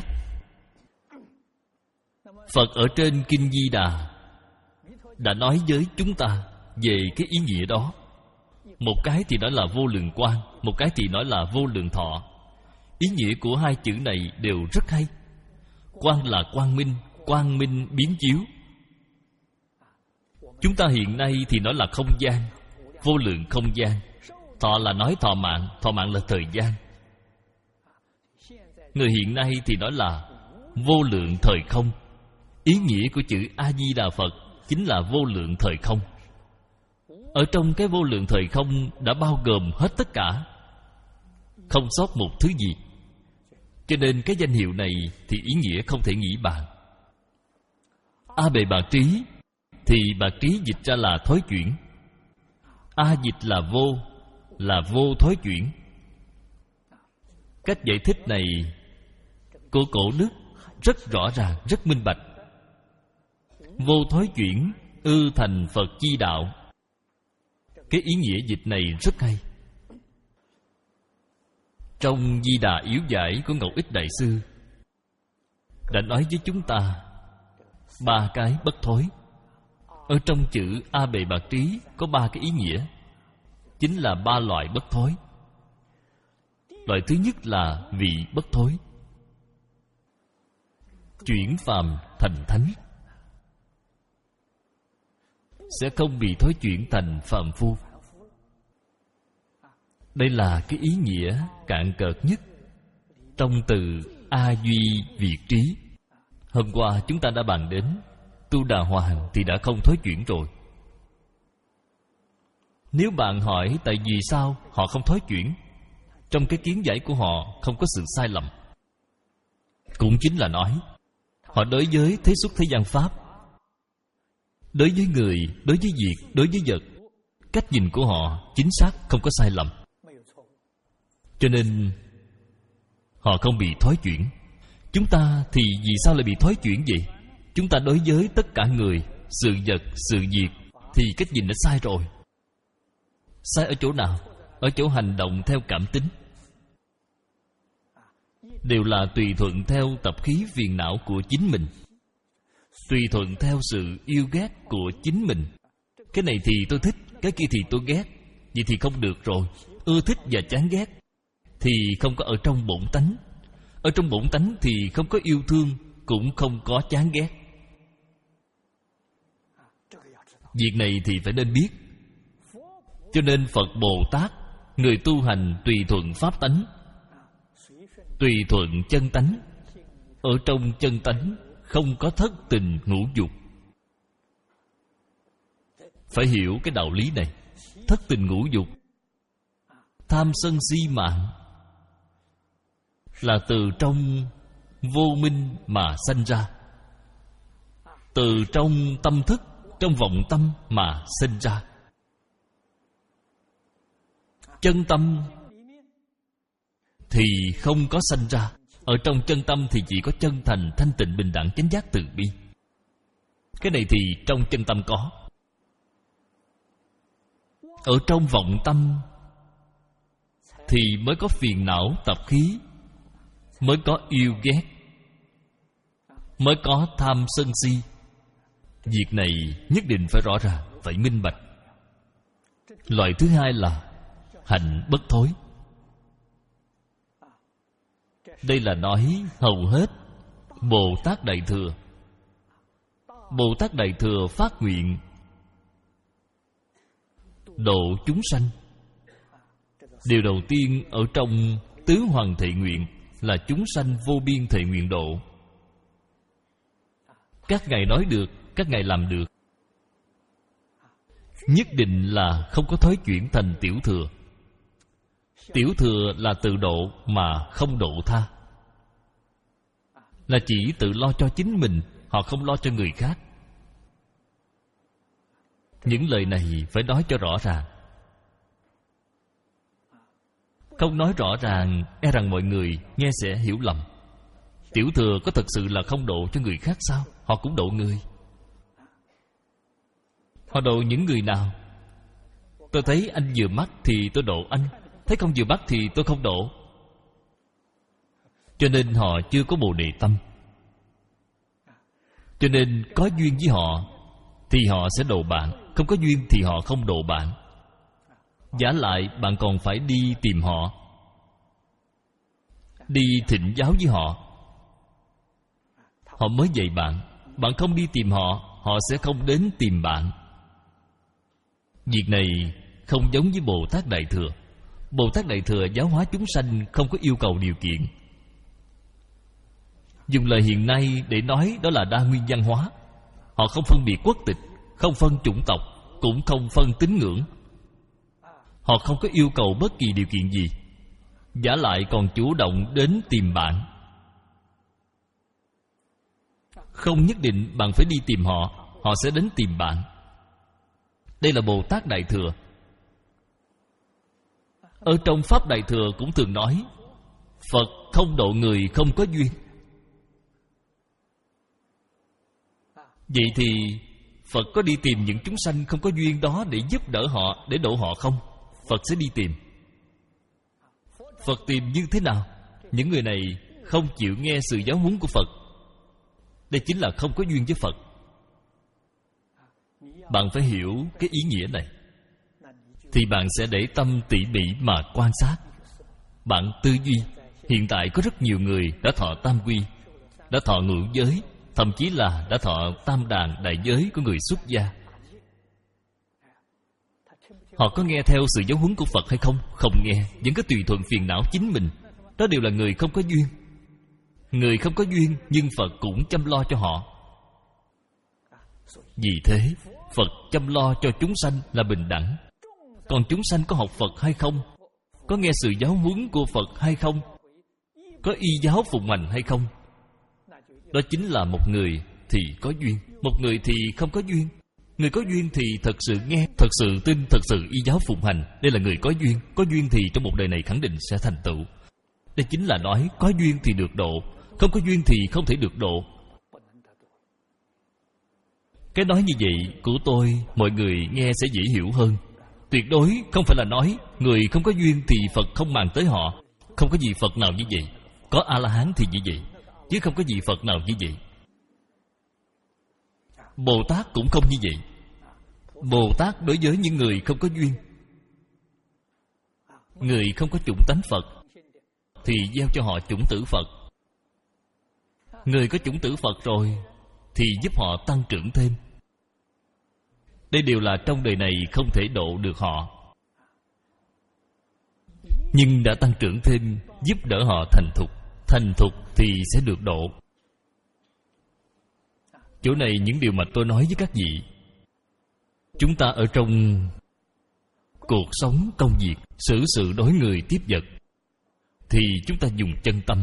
Phật ở trên Kinh Di Đà đã nói với chúng ta về cái ý nghĩa đó. Một cái thì nói là vô lượng quang, một cái thì nói là vô lượng thọ. Ý nghĩa của hai chữ này đều rất hay. Quang là quang minh, quang minh biến chiếu. Chúng ta hiện nay thì nói là không gian, vô lượng không gian. Thọ là nói thọ mạng, thọ mạng là thời gian. Người hiện nay thì nói là vô lượng thời không. Ý nghĩa của chữ A-di-đà Phật chính là vô lượng thời không. Ở trong cái vô lượng thời không đã bao gồm hết tất cả, không sót một thứ gì. Cho nên cái danh hiệu này thì ý nghĩa không thể nghĩ bàn. A Bệ Bạc Trí thì Bạc Trí dịch ra là thối chuyển. A dịch là vô, là vô thối chuyển. Cách giải thích này của Cổ đức rất rõ ràng, rất minh bạch. Vô thối chuyển, ư thành Phật chi đạo. Cái ý nghĩa dịch này rất hay. Trong Di Đà Yếu Giải của Ngọc Ích Đại Sư đã nói với chúng ta ba cái bất thối. Ở trong chữ A Bệ Bạc Trí có ba cái ý nghĩa, chính là ba loại bất thối. Loại thứ nhất là vị bất thối, chuyển phàm thành thánh, sẽ không bị thối chuyển thành phàm phu. Đây là cái ý nghĩa cạn cợt nhất trong từ A Duy Việt Trí. Hôm qua chúng ta đã bàn đến Tu Đà Hoàng thì đã không thối chuyển rồi. Nếu bạn hỏi tại vì sao họ không thối chuyển, trong cái kiến giải của họ không có sự sai lầm. Cũng chính là nói họ đối với thế xuất thế gian pháp, đối với người, đối với việc, đối với vật, cách nhìn của họ chính xác, không có sai lầm. Cho nên họ không bị thối chuyển. Chúng ta thì vì sao lại bị thối chuyển vậy? Chúng ta đối với tất cả người, sự vật, sự việc thì cách nhìn đã sai rồi. Sai ở chỗ nào? Ở chỗ hành động theo cảm tính. Đều là tùy thuận theo tập khí phiền não của chính mình, tùy thuận theo sự yêu ghét của chính mình. Cái này thì tôi thích, cái kia thì tôi ghét. Vậy thì không được rồi. Ưa thích và chán ghét thì không có ở trong bổn tánh. Ở trong bổn tánh thì không có yêu thương, cũng không có chán ghét. Việc này thì phải nên biết. Cho nên Phật Bồ Tát, người tu hành tùy thuận pháp tánh, tùy thuận chân tánh. Ở trong chân tánh không có thất tình ngũ dục. Phải hiểu cái đạo lý này. Thất tình ngũ dục, tham sân si mạng là từ trong vô minh mà sanh ra, từ trong tâm thức, trong vọng tâm mà sinh ra. Chân tâm thì không có sanh ra. Ở trong chân tâm thì chỉ có chân thành, thanh tịnh, bình đẳng, chánh giác, từ bi. Cái này thì trong chân tâm có. Ở trong vọng tâm thì mới có phiền não tập khí, mới có yêu ghét, mới có tham sân si. Việc này nhất định phải rõ ràng, phải minh bạch. Loại thứ hai là hạnh bất thối. Đây là nói hầu hết Bồ Tát Đại Thừa. Bồ Tát Đại Thừa phát nguyện độ chúng sanh. Điều đầu tiên ở trong tứ hoàng thệ nguyện là chúng sanh vô biên thệ nguyện độ. Các ngài nói được, các ngài làm được. Nhất định là không có thói chuyển thành tiểu thừa. Tiểu thừa là tự độ mà không độ tha, là chỉ tự lo cho chính mình, họ không lo cho người khác. Những lời này phải nói cho rõ ràng. Không nói rõ ràng, e rằng mọi người nghe sẽ hiểu lầm. Tiểu thừa có thật sự là không độ cho người khác sao? Họ cũng độ người. Họ độ những người nào? Tôi thấy anh vừa mắt thì tôi độ anh, thấy không vừa mắt thì tôi không độ. Cho nên họ chưa có bồ đề tâm. Cho nên có duyên với họ thì họ sẽ độ bạn, không có duyên thì họ không độ bạn. Giả lại bạn còn phải đi tìm họ, đi thỉnh giáo với họ, họ mới dạy bạn. Bạn không đi tìm họ, họ sẽ không đến tìm bạn. Việc này không giống với Bồ Tát Đại Thừa. Bồ Tát Đại Thừa giáo hóa chúng sanh không có yêu cầu điều kiện. Dùng lời hiện nay để nói đó là đa nguyên văn hóa. Họ không phân biệt quốc tịch, không phân chủng tộc, cũng không phân tín ngưỡng. Họ không có yêu cầu bất kỳ điều kiện gì. Giả lại còn chủ động đến tìm bạn. Không nhất định bạn phải đi tìm họ, họ sẽ đến tìm bạn. Đây là Bồ Tát Đại Thừa. Ở trong Pháp Đại Thừa cũng thường nói Phật không độ người không có duyên. Vậy thì Phật có đi tìm những chúng sanh không có duyên đó để giúp đỡ họ, để độ họ không? Phật sẽ đi tìm. Phật tìm như thế nào? Những người này không chịu nghe sự giáo huấn của Phật. Đây chính là không có duyên với Phật. Bạn phải hiểu cái ý nghĩa này, thì bạn sẽ để tâm tỉ mỉ mà quan sát. Bạn tư duy, hiện tại có rất nhiều người đã thọ tam quy, đã thọ ngũ giới, thậm chí là đã thọ tam đàn đại giới của người xuất gia. Họ có nghe theo sự giáo huấn của Phật hay không? Không nghe, vẫn có tùy thuận phiền não chính mình. Đó đều là người không có duyên. Người không có duyên, nhưng Phật cũng chăm lo cho họ. Vì thế, Phật chăm lo cho chúng sanh là bình đẳng. Còn chúng sanh có học Phật hay không? Có nghe sự giáo huấn của Phật hay không? Có y giáo phụng hành hay không? Đó chính là một người thì có duyên, một người thì không có duyên. Người có duyên thì thật sự nghe, thật sự tin, thật sự y giáo phụng hành. Đây là người có duyên. Có duyên thì trong một đời này khẳng định sẽ thành tựu. Đây chính là nói có duyên thì được độ, không có duyên thì không thể được độ. Cái nói như vậy của tôi, mọi người nghe sẽ dễ hiểu hơn. Tuyệt đối không phải là nói người không có duyên thì Phật không màng tới họ. Không có gì Phật nào như vậy. Có A-la-hán thì như vậy, chứ không có gì Phật nào như vậy. Bồ Tát cũng không như vậy. Bồ Tát đối với những người không có duyên, người không có chủng tánh Phật, thì gieo cho họ chủng tử Phật. Người có chủng tử Phật rồi thì giúp họ tăng trưởng thêm. Đây đều là trong đời này không thể độ được họ, nhưng đã tăng trưởng thêm, giúp đỡ họ thành thục. Thành thục thì sẽ được độ. Chỗ này những điều mà tôi nói với các vị, chúng ta ở trong cuộc sống công việc, xử sự đối người tiếp vật, thì chúng ta dùng chân tâm,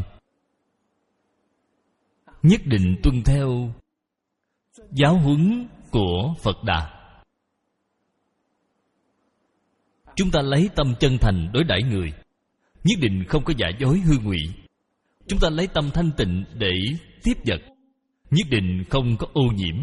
nhất định tuân theo giáo huấn của Phật Đà. Chúng ta lấy tâm chân thành đối đãi người, nhất định không có giả dối hư ngụy. Chúng ta lấy tâm thanh tịnh để tiếp vật, nhất định không có ô nhiễm.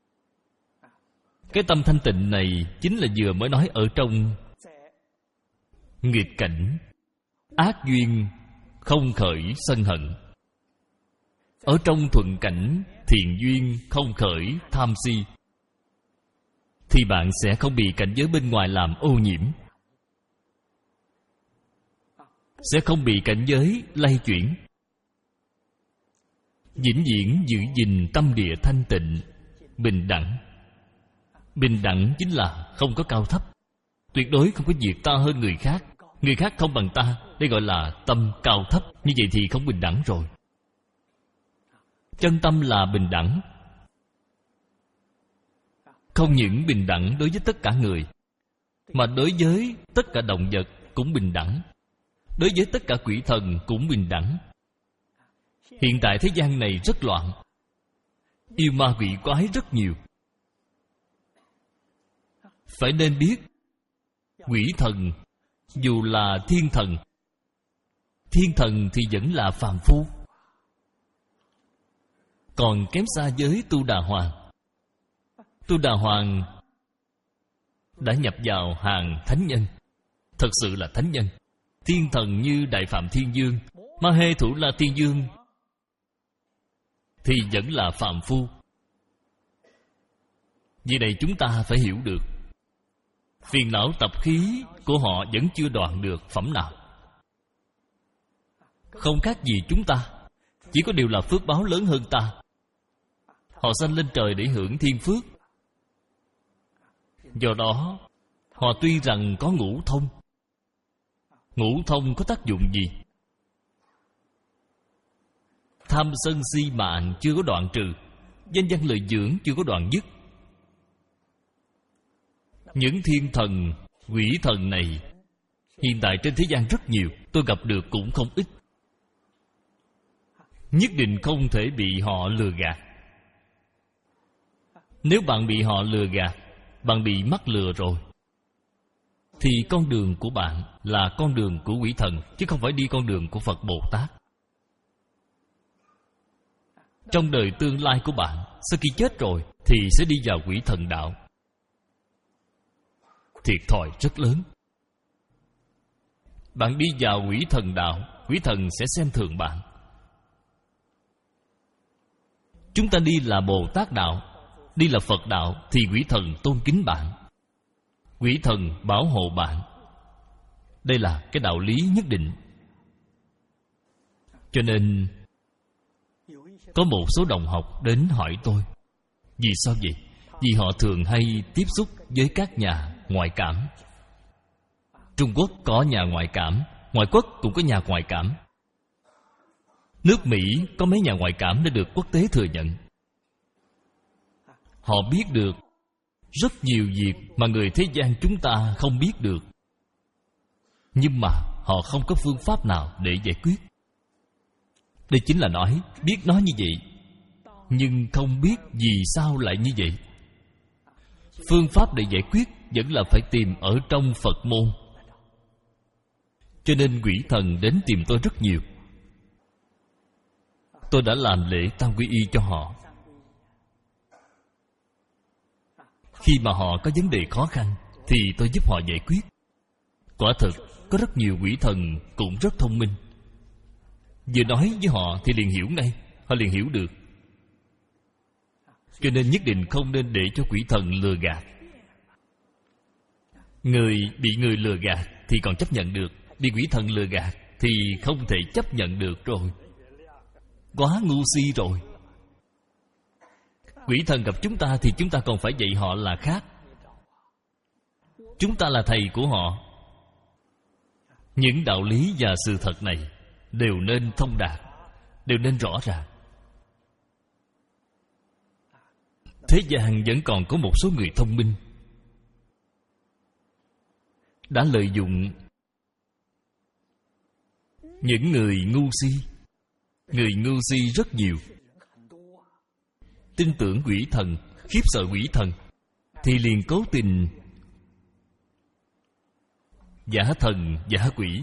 Cái tâm thanh tịnh này chính là vừa mới nói ở trong nghịch cảnh, ác duyên không khởi sân hận. Ở trong thuận cảnh, thiện duyên không khởi tham si, thì bạn sẽ không bị cảnh giới bên ngoài làm ô nhiễm, sẽ không bị cảnh giới lay chuyển. Vĩnh viễn giữ gìn tâm địa thanh tịnh, bình đẳng. Bình đẳng chính là không có cao thấp, tuyệt đối không có việc ta hơn người khác, người khác không bằng ta. Đây gọi là tâm cao thấp. Như vậy thì không bình đẳng rồi. Chân tâm là bình đẳng. Không những bình đẳng đối với tất cả người, mà đối với tất cả động vật cũng bình đẳng, đối với tất cả quỷ thần cũng bình đẳng. Hiện tại thế gian này rất loạn, yêu ma quỷ quái rất nhiều. Phải nên biết, quỷ thần dù là thiên thần, thiên thần thì vẫn là phàm phu, còn kém xa với Tu Đà Hoàng. Tu Đà Hoàng đã nhập vào hàng thánh nhân, thật sự là thánh nhân. Thiên thần như Đại Phạm Thiên Dương, Ma Hê Thủ La Thiên Dương thì vẫn là phàm phu. Vì này chúng ta phải hiểu được, phiền não tập khí của họ vẫn chưa đoạn được phẩm nào. Không khác gì chúng ta, chỉ có điều là phước báo lớn hơn ta. Họ sanh lên trời để hưởng thiên phước. Do đó, họ tuy rằng có ngũ thông. Ngũ thông có tác dụng gì? Tham sân si mạng chưa có đoạn trừ, danh văn lợi dưỡng chưa có đoạn dứt. Những thiên thần, quỷ thần này hiện tại trên thế gian rất nhiều, tôi gặp được cũng không ít. Nhất định không thể bị họ lừa gạt. Nếu bạn bị họ lừa gạt, bạn bị mắc lừa rồi, thì con đường của bạn là con đường của quỷ thần, chứ không phải đi con đường của Phật Bồ Tát. Trong đời tương lai của bạn, sau khi chết rồi thì sẽ đi vào quỷ thần đạo. Thiệt thòi rất lớn. Bạn đi vào quỷ thần đạo, quỷ thần sẽ xem thường bạn. Chúng ta đi là Bồ Tát đạo, đi là Phật đạo, thì quỷ thần tôn kính bạn, quỷ thần bảo hộ bạn. Đây là cái đạo lý nhất định. Cho nên có một số đồng học đến hỏi tôi, vì sao vậy? Vì họ thường hay tiếp xúc với các nhà ngoại cảm. Trung Quốc có nhà ngoại cảm, ngoại quốc cũng có nhà ngoại cảm. Nước Mỹ có mấy nhà ngoại cảm đã được quốc tế thừa nhận. Họ biết được rất nhiều việc mà người thế gian chúng ta không biết được, nhưng mà họ không có phương pháp nào để giải quyết. Đây chính là nói, biết nói như vậy, nhưng không biết vì sao lại như vậy. Phương pháp để giải quyết vẫn là phải tìm ở trong Phật môn. Cho nên quỷ thần đến tìm tôi rất nhiều. Tôi đã làm lễ tam quy y cho họ. Khi mà họ có vấn đề khó khăn thì tôi giúp họ giải quyết. Quả thực có rất nhiều quỷ thần cũng rất thông minh. Vừa nói với họ thì liền hiểu ngay, họ liền hiểu được. Cho nên nhất định không nên để cho quỷ thần lừa gạt. Người bị người lừa gạt thì còn chấp nhận được, bị quỷ thần lừa gạt thì không thể chấp nhận được rồi. Quá ngu si rồi. Quỷ thần gặp chúng ta thì chúng ta còn phải dạy họ là khác. Chúng ta là thầy của họ. Những đạo lý và sự thật này đều nên thông đạt, đều nên rõ ràng. Thế gian vẫn còn có một số người thông minh đã lợi dụng những người ngu si. Người ngu si rất nhiều, tin tưởng quỷ thần, khiếp sợ quỷ thần, thì liền cố tình giả thần giả quỷ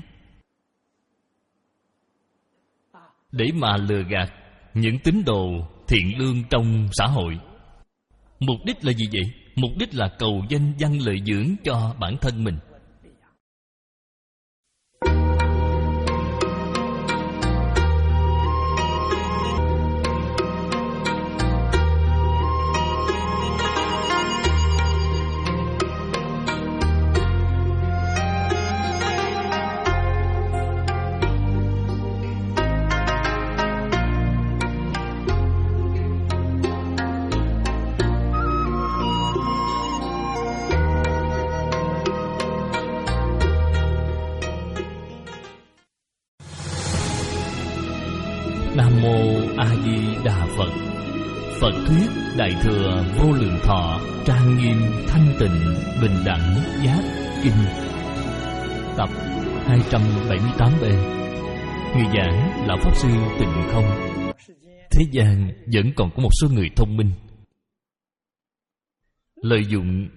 để mà lừa gạt những tín đồ thiện lương trong xã hội. Mục đích là gì vậy? Mục đích là cầu danh văn lợi dưỡng cho bản thân mình. Nam Mô A Di Đà Phật. Phật thuyết Đại thừa Vô Lượng Thọ trang nghiêm thanh tịnh bình đẳng giác kinh, tập hai trăm bảy mươi tám B. Người giảng là Pháp Sư Tịnh Không. Thế gian vẫn còn có một số người thông minh lợi dụng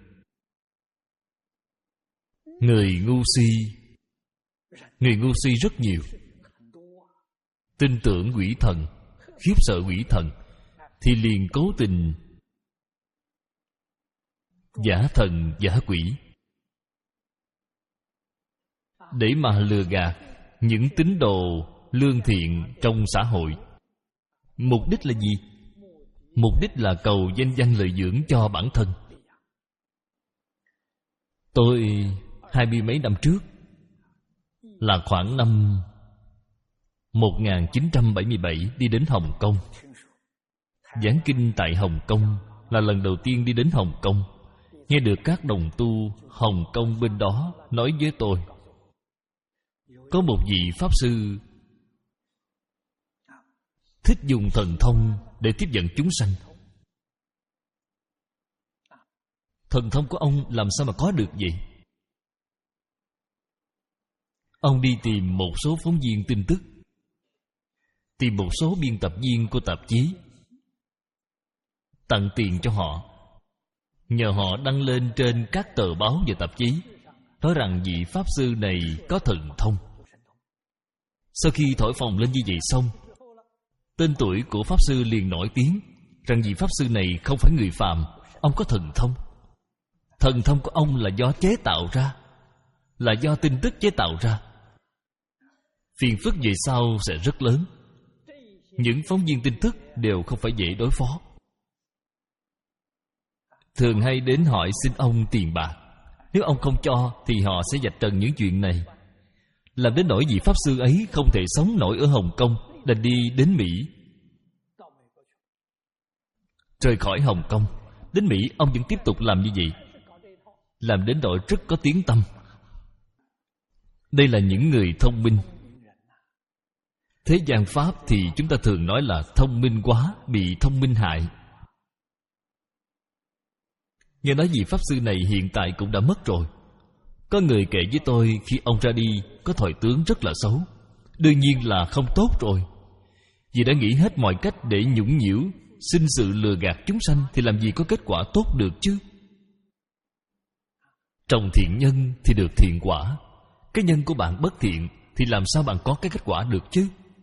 người ngu si. Người ngu si rất nhiều, tin tưởng quỷ thần, khiếp sợ quỷ thần, thì liền cố tình giả thần giả quỷ để mà lừa gạt những tín đồ lương thiện trong xã hội. Mục đích là gì? Mục đích là cầu danh văn lợi dưỡng cho bản thân. Tôi hai mươi mấy năm trước, là khoảng năm một nghìn chín trăm bảy mươi bảy, đi đến Hồng Kông. Giảng kinh tại Hồng Kông là lần đầu tiên đi đến Hồng Kông. Nghe được các đồng tu Hồng Kông bên đó nói với tôi, có một vị Pháp Sư thích dùng thần thông để tiếp dẫn chúng sanh. Thần thông của ông làm sao mà có được vậy? Ông đi tìm một số phóng viên tin tức, tìm một số biên tập viên của tạp chí, tặng tiền cho họ, nhờ họ đăng lên trên các tờ báo và tạp chí, nói rằng vị Pháp Sư này có thần thông. Sau khi thổi phồng lên như vậy xong, tên tuổi của Pháp Sư liền nổi tiếng, rằng vị Pháp Sư này không phải người phàm, ông có thần thông. Thần thông của ông là do chế tạo ra, là do tin tức chế tạo ra. Phiền phức về sau sẽ rất lớn. Những phóng viên tin tức đều không phải dễ đối phó, thường hay đến hỏi xin ông tiền bạc. Nếu ông không cho thì họ sẽ vạch trần những chuyện này, làm đến nỗi vị Pháp Sư ấy không thể sống nổi ở Hồng Kông, đành đi đến Mỹ. Rời khỏi Hồng Kông đến Mỹ, ông vẫn tiếp tục làm như vậy, làm đến độ rất có tiếng tăm. Đây là những người thông minh. Thế gian Pháp thì chúng ta thường nói là thông minh quá, bị thông minh hại. Nghe nói vị Pháp Sư này hiện tại cũng đã mất rồi. Có người kể với tôi khi ông ra đi có thời tướng rất là xấu. Đương nhiên là không tốt rồi. Vì đã nghĩ hết mọi cách để nhũng nhiễu, sinh sự lừa gạt chúng sanh, thì làm gì có kết quả tốt được chứ. Trồng thiện nhân thì được thiện quả. Cái nhân của bạn bất thiện thì làm sao bạn có cái kết quả được chứ.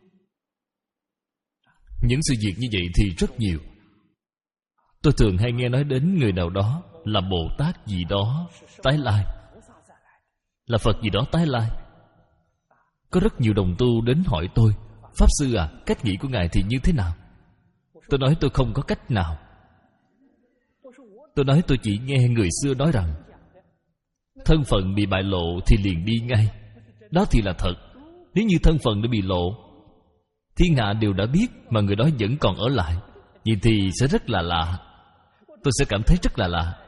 Những sự việc như vậy thì rất nhiều. Tôi thường hay nghe nói đến người nào đó là Bồ Tát gì đó tái lai, là Phật gì đó tái lai. Có rất nhiều đồng tu đến hỏi tôi: Pháp Sư à, cách nghĩ của Ngài thì như thế nào? Tôi nói tôi không có cách nào. Tôi nói tôi chỉ nghe người xưa nói rằng thân phận bị bại lộ thì liền đi ngay. Đó thì là thật. Nếu như thân phận đã bị lộ, thiên hạ đều đã biết mà người đó vẫn còn ở lại, vậy thì sẽ rất là lạ. Tôi sẽ cảm thấy rất là lạ.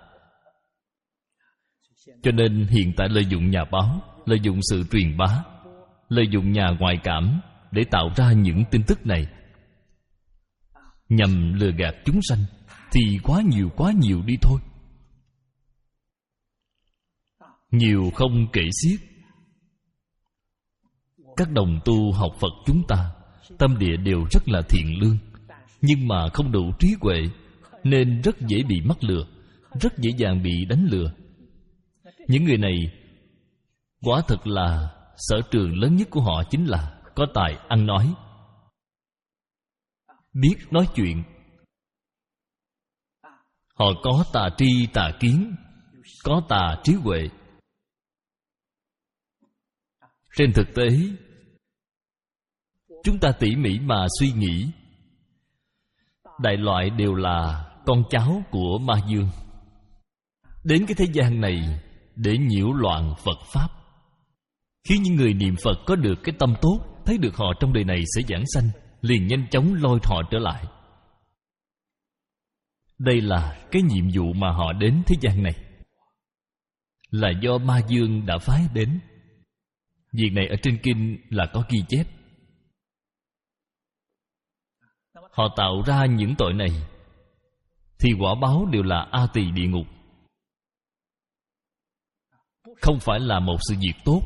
Cho nên hiện tại lợi dụng nhà báo, lợi dụng sự truyền bá, lợi dụng nhà ngoại cảm để tạo ra những tin tức này nhằm lừa gạt chúng sanh thì quá nhiều quá nhiều đi thôi. Nhiều không kể xiết. Các đồng tu học Phật chúng ta tâm địa đều rất là thiện lương, nhưng mà không đủ trí huệ, nên rất dễ bị mắc lừa, rất dễ dàng bị đánh lừa. Những người này quả thực là sở trường lớn nhất của họ chính là có tài ăn nói, biết nói chuyện. Họ có tà tri tà kiến, có tà trí huệ. Trên thực tế, chúng ta tỉ mỉ mà suy nghĩ, đại loại đều là con cháu của Ma Dương, đến cái thế gian này để nhiễu loạn Phật Pháp, khiến những người niệm Phật có được cái tâm tốt, thấy được họ trong đời này sẽ giảng sanh, liền nhanh chóng lôi họ trở lại. Đây là cái nhiệm vụ mà họ đến thế gian này, là do Ma Dương đã phái đến. Việc này ở trên kinh là có ghi chép. Họ tạo ra những tội này thì quả báo đều là A Tỳ địa ngục, không phải là một sự việc tốt.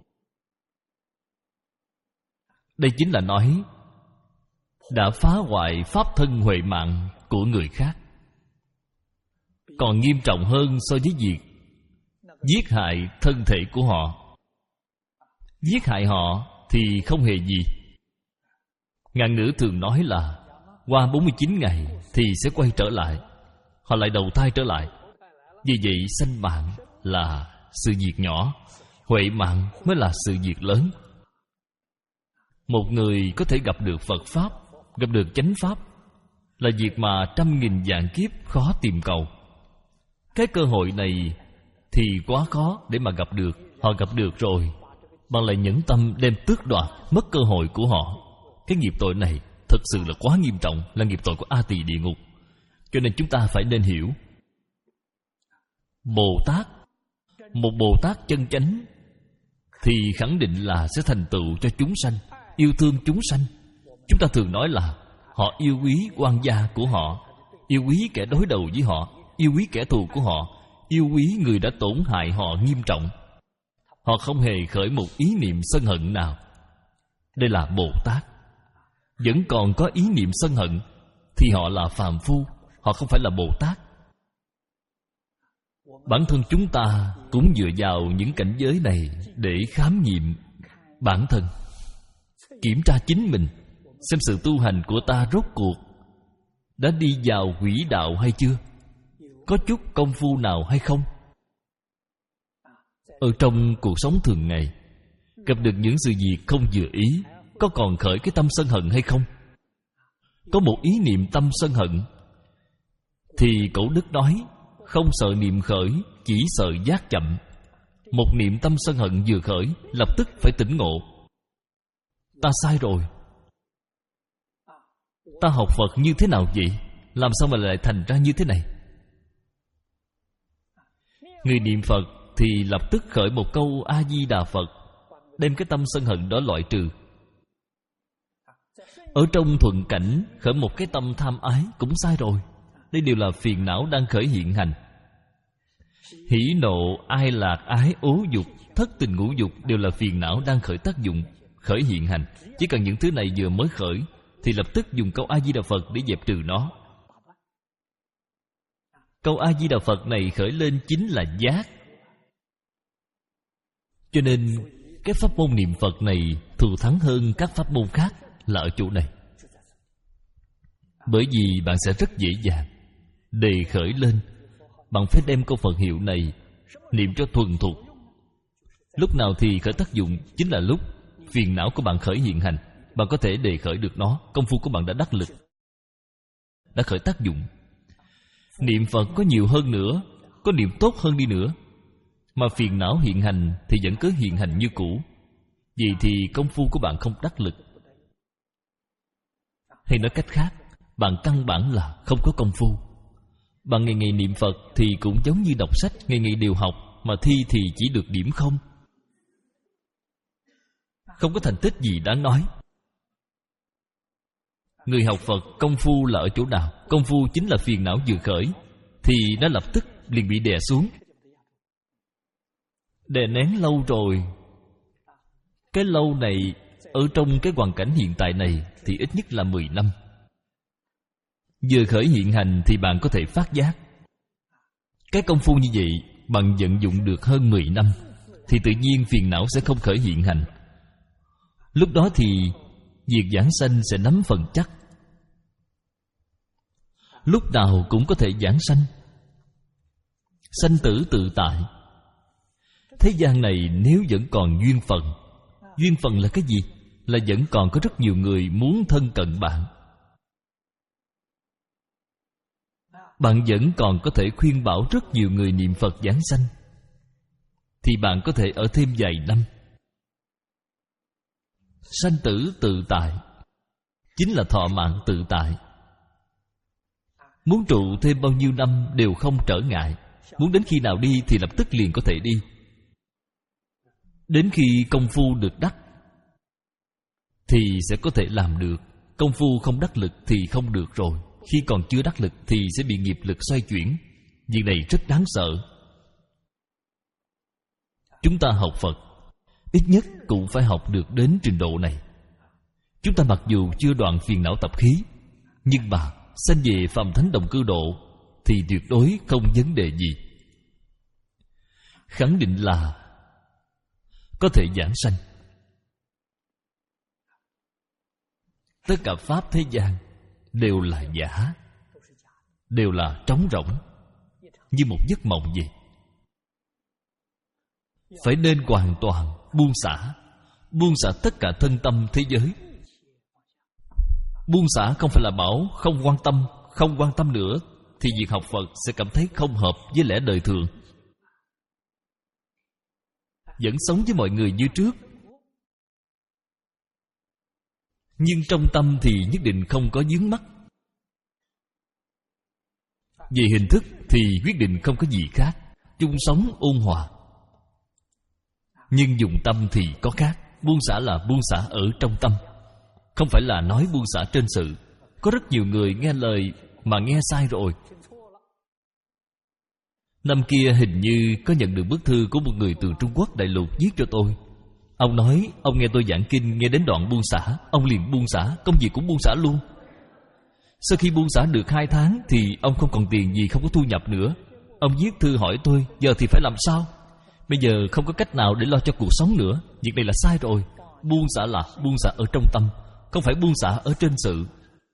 Đây chính là nói đã phá hoại pháp thân huệ mạng của người khác, còn nghiêm trọng hơn so với việc giết hại thân thể của họ. Giết hại họ thì không hề gì. Ngạn ngữ thường nói là qua bốn mươi chín ngày thì sẽ quay trở lại, họ lại đầu thai trở lại. Vì vậy sanh mạng là sự việc nhỏ, huệ mạng mới là sự việc lớn. Một người có thể gặp được Phật Pháp, gặp được chánh Pháp, là việc mà trăm nghìn vạn kiếp khó tìm cầu. Cái cơ hội này thì quá khó để mà gặp được. Họ gặp được rồi, bằng lại nhẫn tâm đem tước đoạt, mất cơ hội của họ. Cái nghiệp tội này thật sự là quá nghiêm trọng, là nghiệp tội của A Tỳ địa ngục. Cho nên chúng ta phải nên hiểu, Bồ Tát, một Bồ Tát chân chánh thì khẳng định là sẽ thành tựu cho chúng sanh, yêu thương chúng sanh. Chúng ta thường nói là họ yêu quý quan gia của họ, yêu quý kẻ đối đầu với họ, yêu quý kẻ thù của họ, yêu quý người đã tổn hại họ nghiêm trọng. Họ không hề khởi một ý niệm sân hận nào. Đây là Bồ Tát. Vẫn còn có ý niệm sân hận thì họ là phàm phu, họ không phải là Bồ Tát. Bản thân chúng ta cũng dựa vào những cảnh giới này để khám nghiệm bản thân, kiểm tra chính mình, xem sự tu hành của ta rốt cuộc đã đi vào quỹ đạo hay chưa, có chút công phu nào hay không. Ở trong cuộc sống thường ngày, gặp được những sự việc không vừa ý, có còn khởi cái tâm sân hận hay không? Có một ý niệm tâm sân hận thì Cổ Đức nói, không sợ niệm khởi, chỉ sợ giác chậm. Một niệm tâm sân hận vừa khởi, lập tức phải tỉnh ngộ. Ta sai rồi. Ta học Phật như thế nào vậy? Làm sao mà lại thành ra như thế này? Người niệm Phật thì lập tức khởi một câu A-di-đà Phật, đem cái tâm sân hận đó loại trừ. Ở trong thuận cảnh khởi một cái tâm tham ái cũng sai rồi. Đây đều là phiền não đang khởi hiện hành. Hỉ nộ, ai lạc, ái, ố dục, thất tình ngũ dục đều là phiền não đang khởi tác dụng, khởi hiện hành. Chỉ cần những thứ này vừa mới khởi thì lập tức dùng câu A-di-đà Phật để dẹp trừ nó. Câu A-di-đà Phật này khởi lên chính là giác. Cho nên cái pháp môn niệm Phật này thù thắng hơn các pháp môn khác là ở chỗ này. Bởi vì bạn sẽ rất dễ dàng đề khởi lên. Bạn phải đem câu Phật hiệu này niệm cho thuần thục. Lúc nào thì khởi tác dụng? Chính là lúc phiền não của bạn khởi hiện hành. Bạn có thể đề khởi được nó. Công phu của bạn đã đắc lực, đã khởi tác dụng. Niệm Phật có nhiều hơn nữa, có niệm tốt hơn đi nữa, mà phiền não hiện hành thì vẫn cứ hiện hành như cũ. Vì thì công phu của bạn không đắc lực. Hay nói cách khác, bạn căn bản là không có công phu. Bạn ngày ngày niệm Phật thì cũng giống như đọc sách, ngày ngày đều học, mà thi thì chỉ được điểm không. Không có thành tích gì đáng nói. Người học Phật công phu là ở chỗ nào? Công phu chính là phiền não vừa khởi thì nó lập tức liền bị đè xuống. Đè nén lâu rồi. Cái lâu này ở trong cái hoàn cảnh hiện tại này thì ít nhất là mười năm. Vừa khởi hiện hành thì bạn có thể phát giác. Cái công phu như vậy bạn vận dụng được hơn mười năm thì tự nhiên phiền não sẽ không khởi hiện hành. Lúc đó thì việc giảng sanh sẽ nắm phần chắc. Lúc nào cũng có thể giảng sanh. Sanh tử tự tại. Thế gian này nếu vẫn còn duyên phận. Duyên phận là cái gì? Là vẫn còn có rất nhiều người muốn thân cận bạn. Bạn vẫn còn có thể khuyên bảo rất nhiều người niệm Phật giảng sanh, thì bạn có thể ở thêm vài năm. Sanh tử tự tại chính là thọ mạng tự tại. Muốn trụ thêm bao nhiêu năm đều không trở ngại. Muốn đến khi nào đi thì lập tức liền có thể đi. Đến khi công phu được đắc thì sẽ có thể làm được. Công phu không đắc lực thì không được rồi. Khi còn chưa đắc lực thì sẽ bị nghiệp lực xoay chuyển. Việc này rất đáng sợ. Chúng ta học Phật ít nhất cũng phải học được đến trình độ này. Chúng ta mặc dù chưa đoạn phiền não tập khí, nhưng mà sanh về phàm thánh đồng cư độ thì tuyệt đối không vấn đề gì. Khẳng định là có thể giảng sanh. Tất cả pháp thế gian đều là giả, đều là trống rỗng, như một giấc mộng vậy. Phải nên hoàn toàn buông xả. Buông xả tất cả thân tâm thế giới. Buông xả không phải là bảo không quan tâm. Không quan tâm nữa thì việc học Phật sẽ cảm thấy không hợp với lẽ đời thường. Vẫn sống với mọi người như trước, nhưng trong tâm thì nhất định không có vướng mắc. Về hình thức thì quyết định không có gì khác, chung sống ôn hòa. Nhưng dùng tâm thì có khác. Buông xả là buông xả ở trong tâm, không phải là nói buông xả trên sự. Có rất nhiều người nghe lời mà nghe sai rồi. Năm kia hình như có nhận được bức thư của một người từ Trung Quốc đại lục viết cho tôi. Ông nói ông nghe tôi giảng kinh, nghe đến đoạn buông xả, ông liền buông xả, công việc cũng buông xả luôn. Sau khi buông xả được hai tháng thì ông không còn tiền gì, không có thu nhập nữa. Ông viết thư hỏi tôi giờ thì phải làm sao. Bây giờ không có cách nào để lo cho cuộc sống nữa. Việc này là sai rồi. Buông xả là buông xả ở trong tâm, không phải buông xả ở trên sự.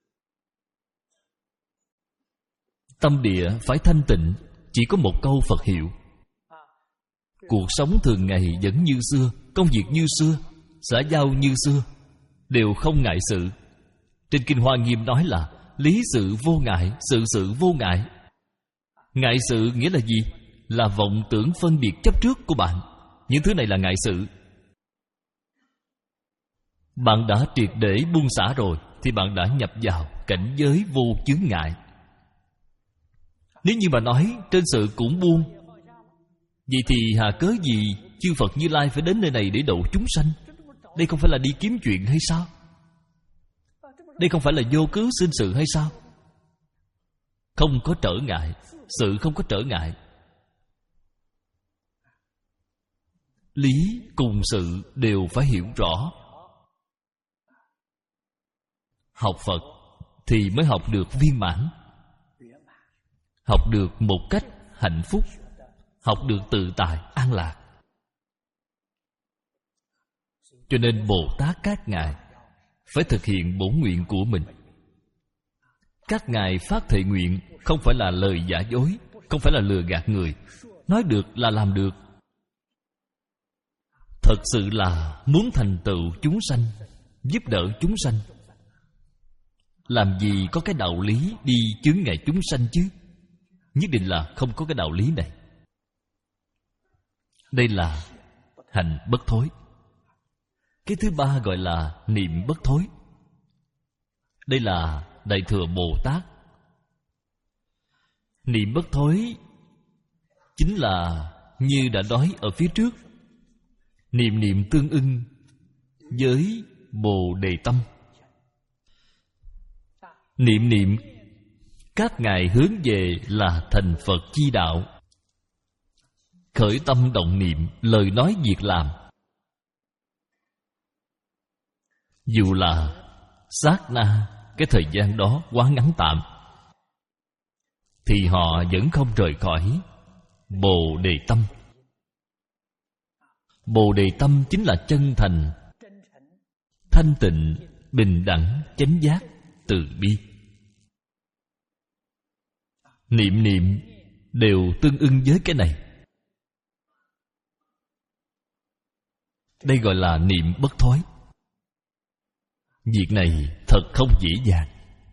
Tâm địa phải thanh tịnh. Chỉ có một câu Phật hiệu. Cuộc sống thường ngày vẫn như xưa, công việc như xưa, xã giao như xưa, đều không ngại sự. Trên Kinh Hoa Nghiêm nói là lý sự vô ngại, sự sự vô ngại. Ngại sự nghĩa là gì? Là vọng tưởng phân biệt chấp trước của bạn. Những thứ này là ngại sự. Bạn đã triệt để buông xả rồi thì bạn đã nhập vào cảnh giới vô chướng ngại. Nếu như mà nói trên sự cũng buông, vậy thì hà cớ gì chư Phật Như Lai phải đến nơi này để độ chúng sanh? Đây không phải là đi kiếm chuyện hay sao? Đây không phải là vô cớ sinh sự hay sao? Không có trở ngại, sự không có trở ngại. Lý cùng sự đều phải hiểu rõ. Học Phật thì mới học được viên mãn, học được một cách hạnh phúc, học được tự tại an lạc. Cho nên Bồ Tát các ngài phải thực hiện bổn nguyện của mình. Các ngài phát thệ nguyện không phải là lời giả dối, không phải là lừa gạt người. Nói được là làm được. Thật sự là muốn thành tựu chúng sanh, giúp đỡ chúng sanh. Làm gì có cái đạo lý đi chướng ngại chúng sanh chứ? Nhất định là không có cái đạo lý này. Đây là hành bất thối. Cái thứ ba gọi là niệm bất thối. Đây là Đại Thừa Bồ Tát. Niệm bất thối chính là như đã nói ở phía trước, niệm niệm tương ưng với Bồ Đề Tâm. Niệm niệm các ngài hướng về là thành Phật chi đạo. Khởi tâm động niệm, lời nói việc làm, dù là sát na, cái thời gian đó quá ngắn tạm, thì họ vẫn không rời khỏi Bồ Đề Tâm. Bồ Đề Tâm chính là chân thành, thanh tịnh, bình đẳng, chánh giác, từ bi. Niệm niệm đều tương ưng với cái này. Đây gọi là niệm bất thối. Việc này thật không dễ dàng.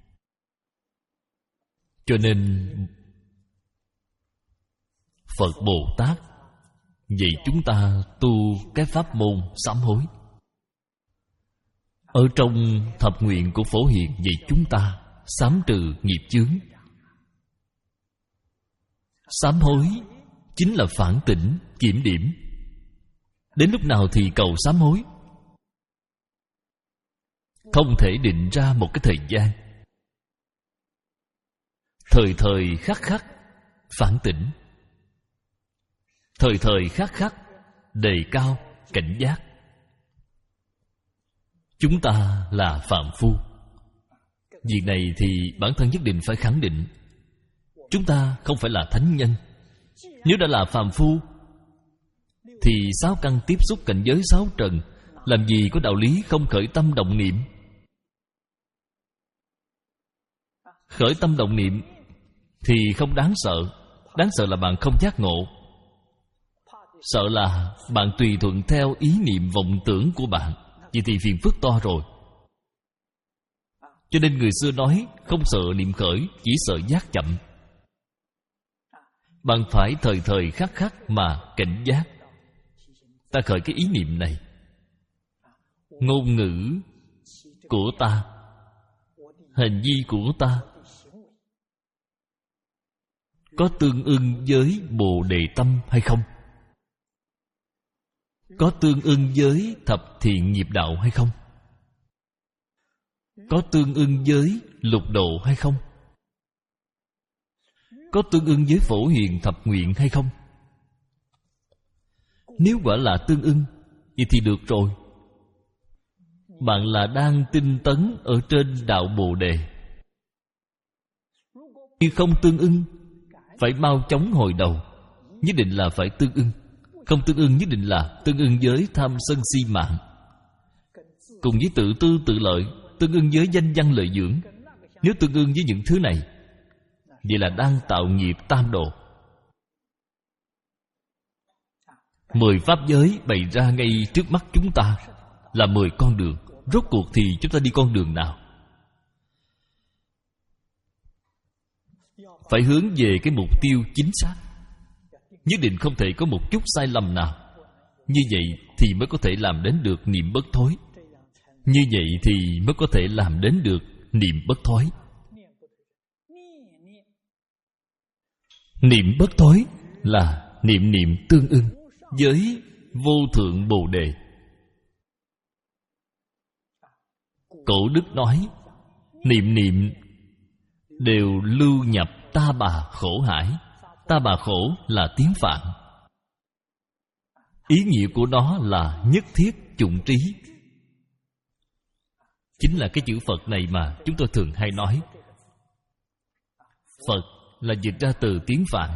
Cho nên Phật Bồ Tát dạy chúng ta tu cái pháp môn sám hối. Ở trong thập nguyện của Phổ Hiền dạy chúng ta sám trừ nghiệp chướng. Sám hối chính là phản tỉnh, kiểm điểm. Đến lúc nào thì cầu sám hối? Không thể định ra một cái thời gian. Thời thời khắc khắc phản tỉnh, thời thời khắc khắc đề cao cảnh giác. Chúng ta là phàm phu. Việc này thì bản thân nhất định phải khẳng định. Chúng ta không phải là thánh nhân. Nếu đã là phàm phu thì sáu căn tiếp xúc cảnh giới sáu trần, làm gì có đạo lý không khởi tâm động niệm. Khởi tâm động niệm thì không đáng sợ. Đáng sợ là bạn không giác ngộ. Sợ là bạn tùy thuận theo ý niệm vọng tưởng của bạn. Vậy thì phiền phức to rồi. Cho nên người xưa nói không sợ niệm khởi, chỉ sợ giác chậm. Bạn phải thời thời khắc khắc mà cảnh giác. Ta khởi cái ý niệm này, ngôn ngữ của ta, hành vi của ta có tương ưng với Bồ Đề Tâm hay không? Có tương ưng với thập thiện nghiệp đạo hay không? Có tương ưng với lục độ hay không? Có tương ưng với Phổ Hiền thập nguyện hay không? Nếu quả là tương ưng, vậy thì được rồi. Bạn là đang tinh tấn ở trên đạo Bồ Đề. Khi không tương ưng, phải mau chóng hồi đầu. Nhất định là phải tương ưng. Không tương ưng nhất định là tương ưng với tham sân si mạng, cùng với tự tư tự lợi, tương ưng với danh văn lợi dưỡng. Nếu tương ưng với những thứ này, vậy là đang tạo nghiệp tam độ. Mười pháp giới bày ra ngay trước mắt chúng ta là mười con đường. Rốt cuộc thì chúng ta đi con đường nào? Phải hướng về cái mục tiêu chính xác. Nhất định không thể có một chút sai lầm nào. Như vậy thì mới có thể làm đến được niệm bất thối. Như vậy thì mới có thể làm đến được niệm bất thối. Niệm bất thối là niệm niệm tương ưng với vô thượng Bồ Đề. Cổ đức nói, niệm niệm đều lưu nhập ta bà khổ hải. Ta bà khổ là tiếng Phạn. Ý nghĩa của nó là nhất thiết chủng trí. Chính là cái chữ Phật này mà chúng tôi thường hay nói. Phật là dịch ra từ tiếng Phạn.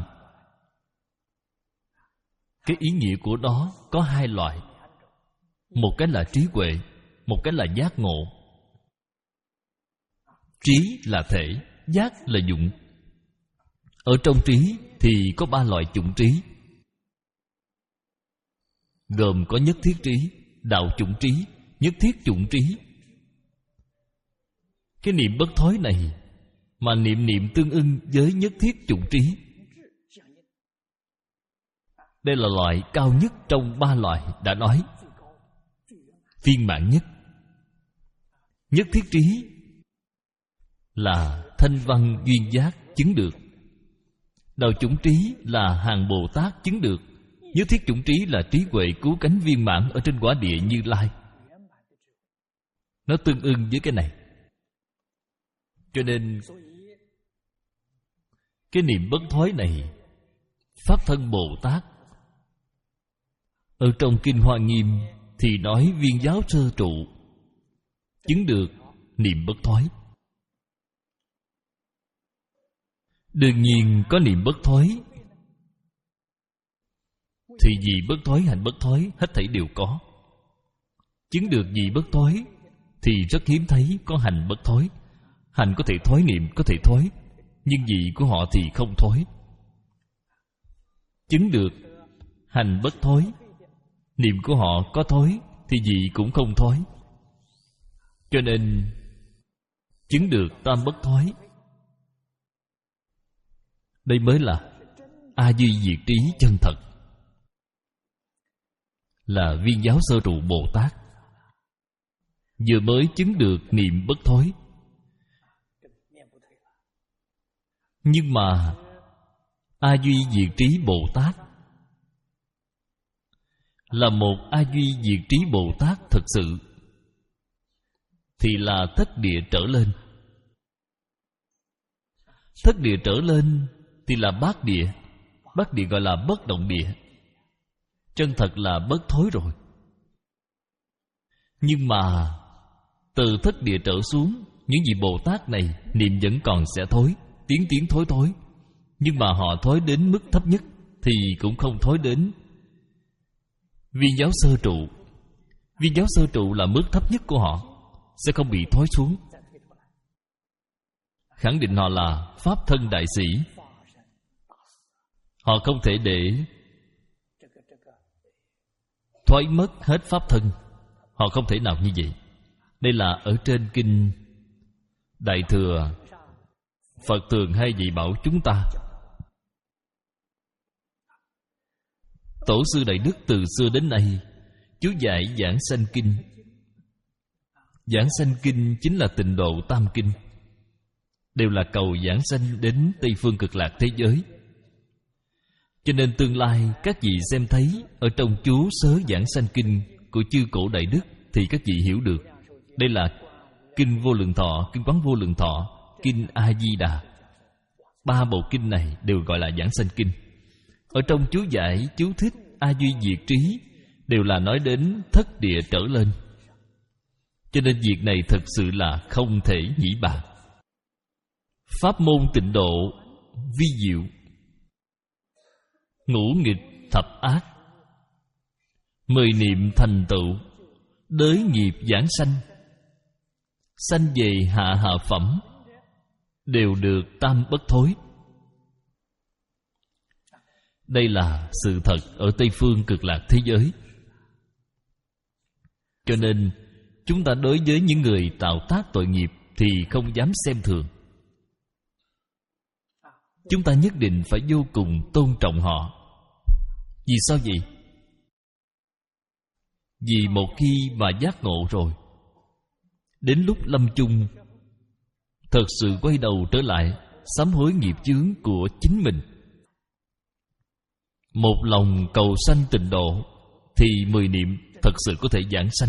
Cái ý nghĩa của nó có hai loại. Một cái là trí huệ, một cái là giác ngộ. Trí là thể, giác là dụng. Ở trong trí thì có ba loại chủng trí, gồm có nhất thiết trí, đạo chủng trí, nhất thiết chủng trí. Cái niệm bất thối này mà niệm niệm tương ưng với nhất thiết chủng trí, đây là loại cao nhất trong ba loại đã nói, viên mãn nhất. Nhất thiết trí là thanh văn duyên giác chứng được. Đạo chủng trí là hàng Bồ Tát chứng được. Nhất thiết chủng trí là trí huệ cứu cánh viên mãn ở trên quả địa Như Lai. Nó tương ưng với cái này. Cho nên cái niệm bất thối này, Pháp thân Bồ Tát ở trong Kinh Hoa Nghiêm thì nói viên giáo sơ trụ chứng được niệm bất thối. Đương nhiên có niệm bất thối thì gì bất thối hành bất thối hết thảy đều có. Chứng được gì bất thối thì rất hiếm thấy có hành bất thối. Hành có thể thối, niệm có thể thối, nhưng gì của họ thì không thối. Chứng được hành bất thối, niệm của họ có thối thì gì cũng không thối. Cho nên chứng được tam bất thối, đây mới là A Duy Diệt Trí chân thật, là viên giáo sơ trụ Bồ Tát vừa mới chứng được niệm bất thối. Nhưng mà A Duy Diệt Trí Bồ Tát là một A Duy Diệt Trí Bồ Tát thực sự thì là thất địa trở lên. Thất địa trở lên thì là bát địa. Bát địa gọi là bất động địa. Chân thật là bất thối rồi. Nhưng mà từ thất địa trở xuống, những vị Bồ Tát này niệm vẫn còn sẽ thối, tiến tiến thối thối. Nhưng mà họ thối đến mức thấp nhất thì cũng không thối đến viên giáo sơ trụ. Viên giáo sơ trụ là mức thấp nhất của họ, sẽ không bị thối xuống. Khẳng định họ là Pháp thân đại sĩ. Họ không thể để thoái mất hết Pháp thân. Họ không thể nào như vậy. Đây là ở trên Kinh Đại Thừa, Phật thường hay dạy bảo chúng ta. Tổ sư Đại Đức từ xưa đến nay chú dạy Giảng Sanh Kinh. Giảng Sanh Kinh chính là Tịnh Độ Tam Kinh, đều là cầu giảng sanh đến Tây Phương Cực Lạc thế giới. Cho nên tương lai các vị xem thấy ở trong chú Sớ Giảng Sanh Kinh của chư cổ Đại Đức thì các vị hiểu được. Đây là Kinh Vô Lượng Thọ, Kinh Quán Vô Lượng Thọ, Kinh A Di Đà. Ba bộ kinh này đều gọi là Giảng Sanh Kinh. Ở trong chú giải, chú thích A Duy Diệt Trí đều là nói đến thất địa trở lên. Cho nên việc này thật sự là không thể nghĩ bàn. Pháp môn tịnh độ vi diệu, ngũ nghịch thập ác, mười niệm thành tựu, đới nghiệp giảng sanh, sanh về hạ hạ phẩm, đều được tam bất thối. Đây là sự thật ở Tây Phương Cực Lạc thế giới. Cho nên chúng ta đối với những người tạo tác tội nghiệp thì không dám xem thường. Chúng ta nhất định phải vô cùng tôn trọng họ. Vì sao vậy? Vì một khi mà giác ngộ rồi Đến lúc lâm chung, thật sự quay đầu trở lại sám hối nghiệp chướng của chính mình. Một lòng cầu sanh tịnh độ, thì mười niệm thật sự có thể giảng sanh.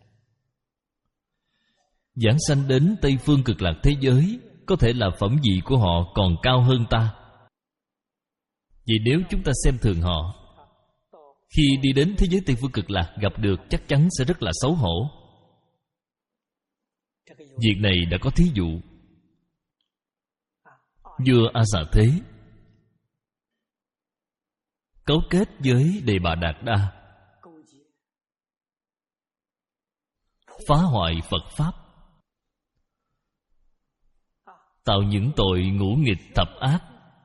Giảng sanh đến Tây Phương Cực Lạc thế giới, có thể là phẩm vị của họ còn cao hơn ta. Vì nếu chúng ta xem thường họ, khi đi đến thế giới Tây Phương Cực Lạc gặp được chắc chắn sẽ rất là xấu hổ. Việc này đã có thí dụ. Vua A Xà Thế cấu kết với Đề Bà Đạt Đa, phá hoại Phật Pháp, tạo những tội ngũ nghịch thập ác.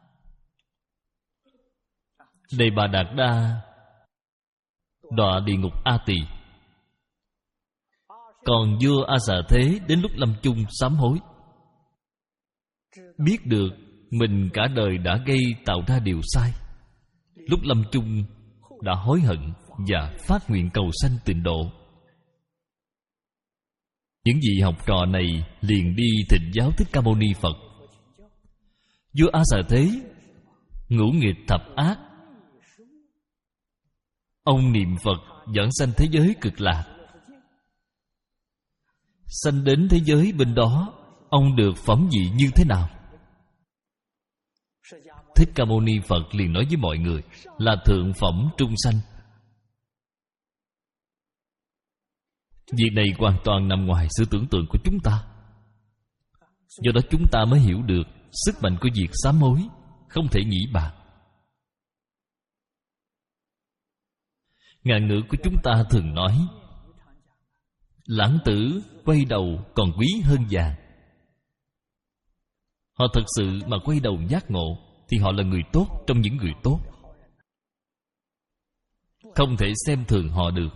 Đề Bà Đạt Đa đọa địa ngục A Tỳ, còn vua A Xà Thế đến lúc lâm chung sám hối, biết được mình cả đời đã gây tạo ra điều sai, lúc lâm chung đã hối hận và phát nguyện cầu sanh tịnh độ. Những vị học trò này liền đi thỉnh giáo Thích Ca Mâu Ni Phật. Vua A Xà Thế ngũ nghịch thập ác, ông niệm Phật giảng sanh thế giới Cực Lạc. Sanh đến thế giới bên đó, ông được phẩm vị như thế nào? Thích Ca Mâu Ni Phật liền nói với mọi người là thượng phẩm trung sanh. Việc này hoàn toàn nằm ngoài sự tưởng tượng của chúng ta. Do đó chúng ta mới hiểu được sức mạnh của việc sám hối không thể nghĩ bàn. Ngạn ngữ của chúng ta thường nói lãng tử quay đầu còn quý hơn vàng. Họ thật sự mà quay đầu giác ngộ thì họ là người tốt trong những người tốt, không thể xem thường họ được.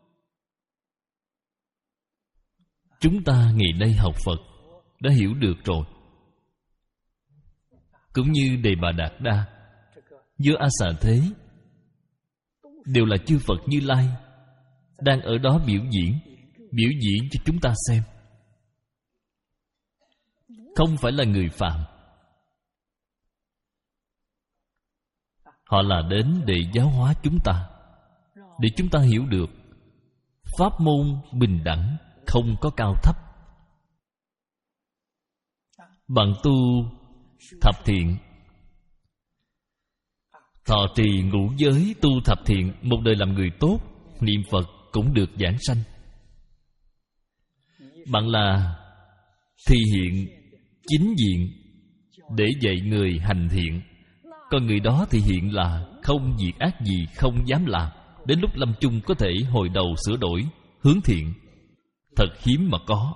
Chúng ta ngày nay học Phật đã hiểu được rồi. Cũng như Đề Bà Đạt Đa, vua A Xà Thế đều là chư Phật Như Lai đang ở đó biểu diễn, biểu diễn cho chúng ta xem. Không phải là người phạm. Họ là đến để giáo hóa chúng ta, để chúng ta hiểu được pháp môn bình đẳng, không có cao thấp. Bạn tu thập thiện, thọ trì ngũ giới, tu thập thiện, một đời làm người tốt, niệm Phật cũng được giảng sanh. Bạn là thi hiện chính diện để dạy người hành thiện, còn người đó thì hiện là không việc ác gì không dám làm, đến lúc lâm chung có thể hồi đầu sửa đổi, hướng thiện. Thật hiếm mà có.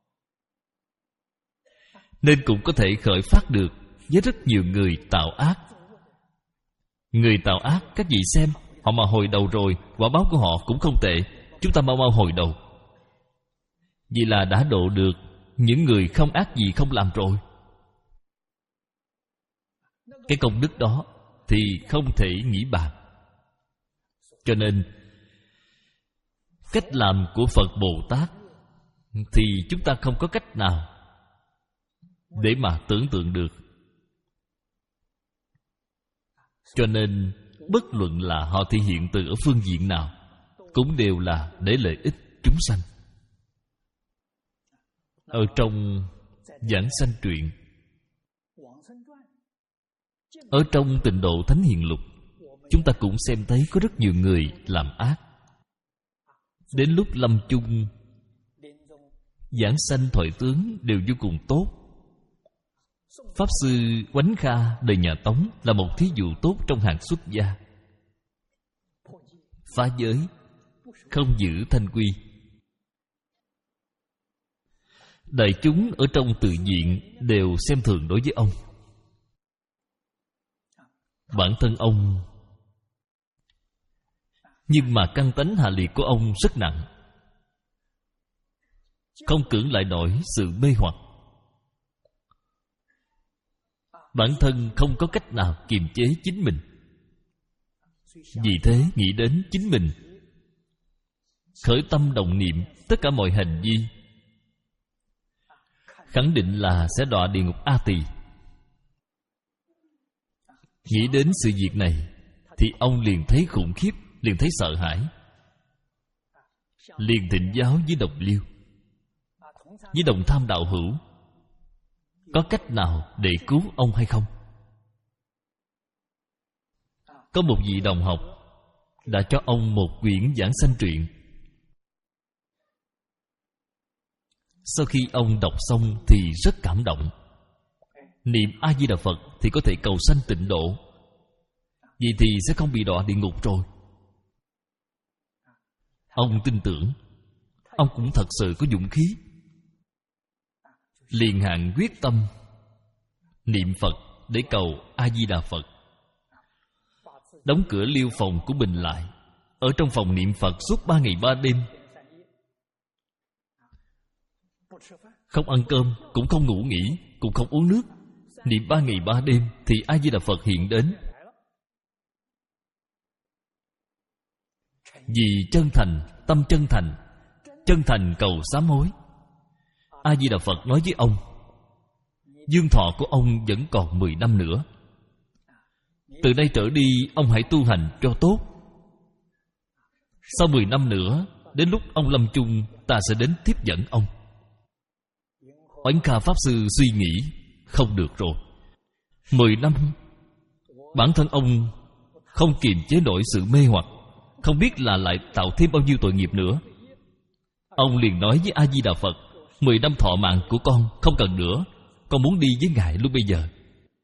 Nên cũng có thể khởi phát được với rất nhiều người tạo ác. Người tạo ác, các vị xem, họ mà hồi đầu rồi, quả báo của họ cũng không tệ. Chúng ta mau mau hồi đầu. Vì là đã độ được những người không ác gì không làm rồi. Cái công đức đó thì không thể nghĩ bàn. Cho nên cách làm của Phật Bồ Tát thì chúng ta không có cách nào để mà tưởng tượng được. Cho nên bất luận là họ thể hiện từ ở phương diện nào, cũng đều là để lợi ích chúng sanh. Ở trong Giảng Sanh Truyện, ở trong Tịnh Độ Thánh Hiền Lục, chúng ta cũng xem thấy có rất nhiều người làm ác. Đến lúc lâm chung, giảng sanh thoại tướng đều vô cùng tốt. Pháp Sư Oánh Kha đời nhà Tống là một thí dụ tốt trong hàng xuất gia. Phá giới, không giữ thanh quy. Đại chúng ở trong tự viện đều xem thường đối với ông. Bản thân ông, nhưng mà căn tánh hạ liệt của ông rất nặng, không cưỡng lại nổi sự mê hoặc. Bản thân không có cách nào kiềm chế chính mình. Vì thế nghĩ đến chính mình, khởi tâm động niệm, tất cả mọi hành vi khẳng định là sẽ đọa địa ngục A Tỳ. Nghĩ đến sự việc này thì ông liền thấy khủng khiếp, liền thấy sợ hãi, liền thỉnh giáo với đồng liêu, với đồng tham đạo hữu, có cách nào để cứu ông hay không? Có một vị đồng học đã cho ông một quyển giảng sanh truyện. Sau khi ông đọc xong thì rất cảm động. Niệm A Di Đà Phật thì có thể cầu sanh tịnh độ, vậy thì sẽ không bị đọa địa ngục rồi. Ông tin tưởng, ông cũng thật sự có dũng khí, liền hạn quyết tâm niệm Phật để cầu A Di Đà Phật. Đóng cửa liêu phòng của mình lại, ở trong phòng niệm Phật suốt ba ngày ba đêm, không ăn cơm, cũng không ngủ nghỉ, cũng không uống nước. Niệm ba ngày ba đêm thì A Di Đà Phật hiện đến. Vì chân thành, tâm chân thành, chân thành cầu sám hối, A Di Đà Phật nói với ông: dương thọ của ông vẫn còn mười năm nữa. Từ đây trở đi ông hãy tu hành cho tốt. Sau mười năm nữa, đến lúc ông lâm chung, ta sẽ đến tiếp dẫn ông. Oánh Kha Pháp Sư suy nghĩ, không được rồi. Mười năm, bản thân ông không kiềm chế nổi sự mê hoặc, không biết là lại tạo thêm bao nhiêu tội nghiệp nữa. Ông liền nói với A Di Đà Phật: mười năm thọ mạng của con không cần nữa, con muốn đi với Ngài lúc bây giờ.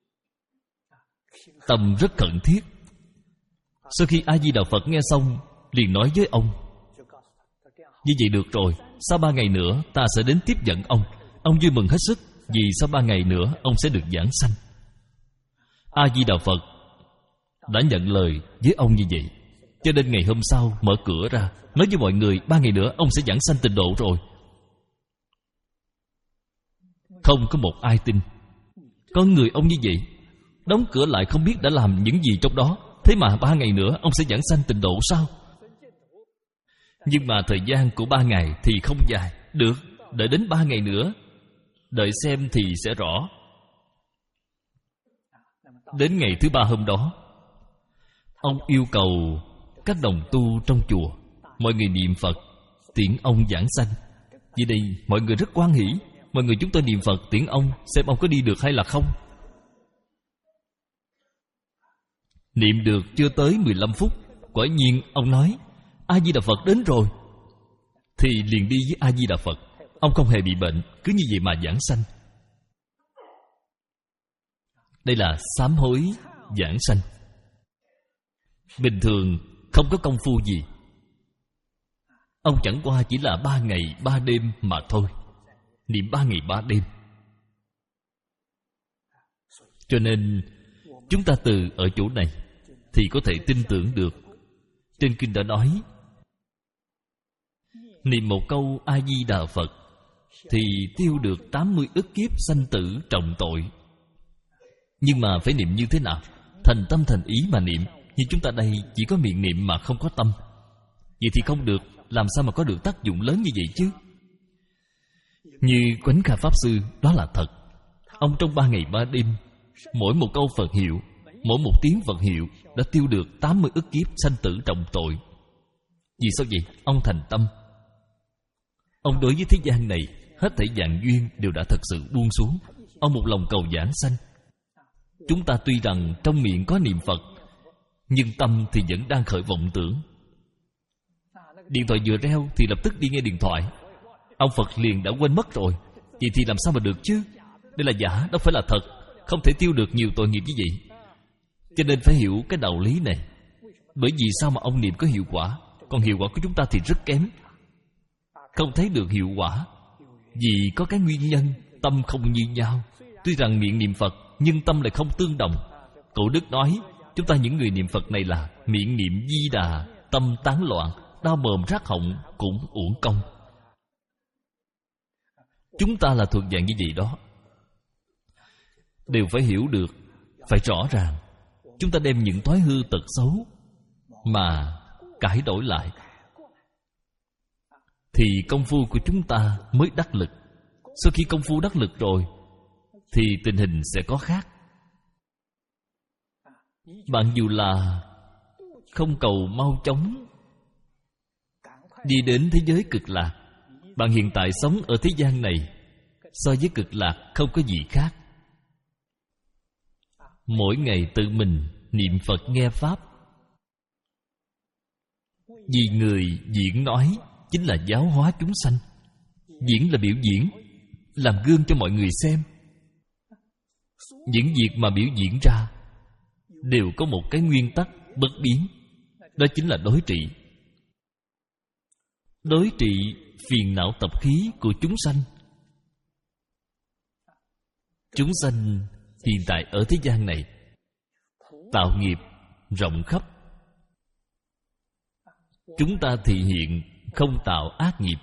Tâm rất khẩn thiết. Sau khi A Di Đà Phật nghe xong, liền nói với ông: như vậy được rồi, sau ba ngày nữa ta sẽ đến tiếp dẫn ông. Ông vui mừng hết sức, vì sau ba ngày nữa ông sẽ được giảng sanh. A Di Đà Phật đã nhận lời với ông như vậy, cho nên ngày hôm sau mở cửa ra, nói với mọi người ba ngày nữa ông sẽ giảng sanh tịnh độ rồi. Không có một ai tin. Con người ông như vậy, đóng cửa lại không biết đã làm những gì trong đó, thế mà ba ngày nữa ông sẽ giảng sanh tịnh độ sao? Nhưng mà thời gian của ba ngày thì không dài. Được, đợi đến ba ngày nữa, đợi xem thì sẽ rõ. Đến ngày thứ ba hôm đó, ông yêu cầu các đồng tu trong chùa, mọi người niệm Phật tiễn ông giảng sanh. Vì đây mọi người rất hoan hỉ. Mọi người chúng tôi niệm Phật tiễn ông, xem ông có đi được hay là không. Niệm được chưa tới mười lăm phút, quả nhiên ông nói: A Di Đà Phật đến rồi. Thì liền đi với A Di Đà Phật. Ông không hề bị bệnh, cứ như vậy mà giảng sanh. Đây là sám hối giảng sanh. Bình thường không có công phu gì. Ông chẳng qua chỉ là ba ngày ba đêm mà thôi. Niệm ba ngày ba đêm. Cho nên chúng ta từ ở chỗ này thì có thể tin tưởng được. Trên kinh đã nói, niệm một câu A Di Đà Phật thì tiêu được tám mươi ức kiếp sanh tử trọng tội. Nhưng mà phải niệm như thế nào? Thành tâm thành ý mà niệm. Như chúng ta đây chỉ có miệng niệm mà không có tâm, vậy thì không được. Làm sao mà có được tác dụng lớn như vậy chứ? Như Oánh Kha Pháp Sư, đó là thật. Ông trong ba ngày ba đêm, mỗi một câu Phật hiệu, mỗi một tiếng Phật hiệu đã tiêu được tám mươi ức kiếp sanh tử trọng tội. Vì sao vậy? Ông thành tâm. Ông đối với thế gian này, hết thảy dạng duyên đều đã thật sự buông xuống. Ông một lòng cầu giảng sanh. Chúng ta tuy rằng trong miệng có niệm Phật, nhưng tâm thì vẫn đang khởi vọng tưởng. Điện thoại vừa reo thì lập tức đi nghe điện thoại. Ông Phật liền đã quên mất rồi. Vậy thì làm sao mà được chứ? Đây là giả, đâu phải là thật. Không thể tiêu được nhiều tội nghiệp như vậy. Cho nên phải hiểu cái đạo lý này. Bởi vì sao mà ông niệm có hiệu quả, còn hiệu quả của chúng ta thì rất kém. Không thấy được hiệu quả vì có cái nguyên nhân tâm không như nhau. Tuy rằng miệng niệm Phật nhưng tâm lại không tương đồng. Cổ Đức nói chúng ta những người niệm Phật này là miệng niệm Di Đà, tâm tán loạn, đau mồm rát họng cũng uổng công. Chúng ta là thuộc dạng như vậy đó. Đều phải hiểu được, phải rõ ràng. Chúng ta đem những thói hư tật xấu mà cải đổi lại, thì công phu của chúng ta mới đắc lực. Sau khi công phu đắc lực rồi thì tình hình sẽ có khác. Bạn dù là không cầu mau chóng đi đến thế giới cực lạc, bạn hiện tại sống ở thế gian này so với cực lạc không có gì khác. Mỗi ngày tự mình niệm Phật nghe Pháp, vì người diễn nói chính là giáo hóa chúng sanh. Diễn là biểu diễn, làm gương cho mọi người xem. Những việc mà biểu diễn ra đều có một cái nguyên tắc bất biến, đó chính là đối trị. Đối trị phiền não tập khí của chúng sanh. Chúng sanh hiện tại ở thế gian này tạo nghiệp rộng khắp. Chúng ta thị hiện không tạo ác nghiệp.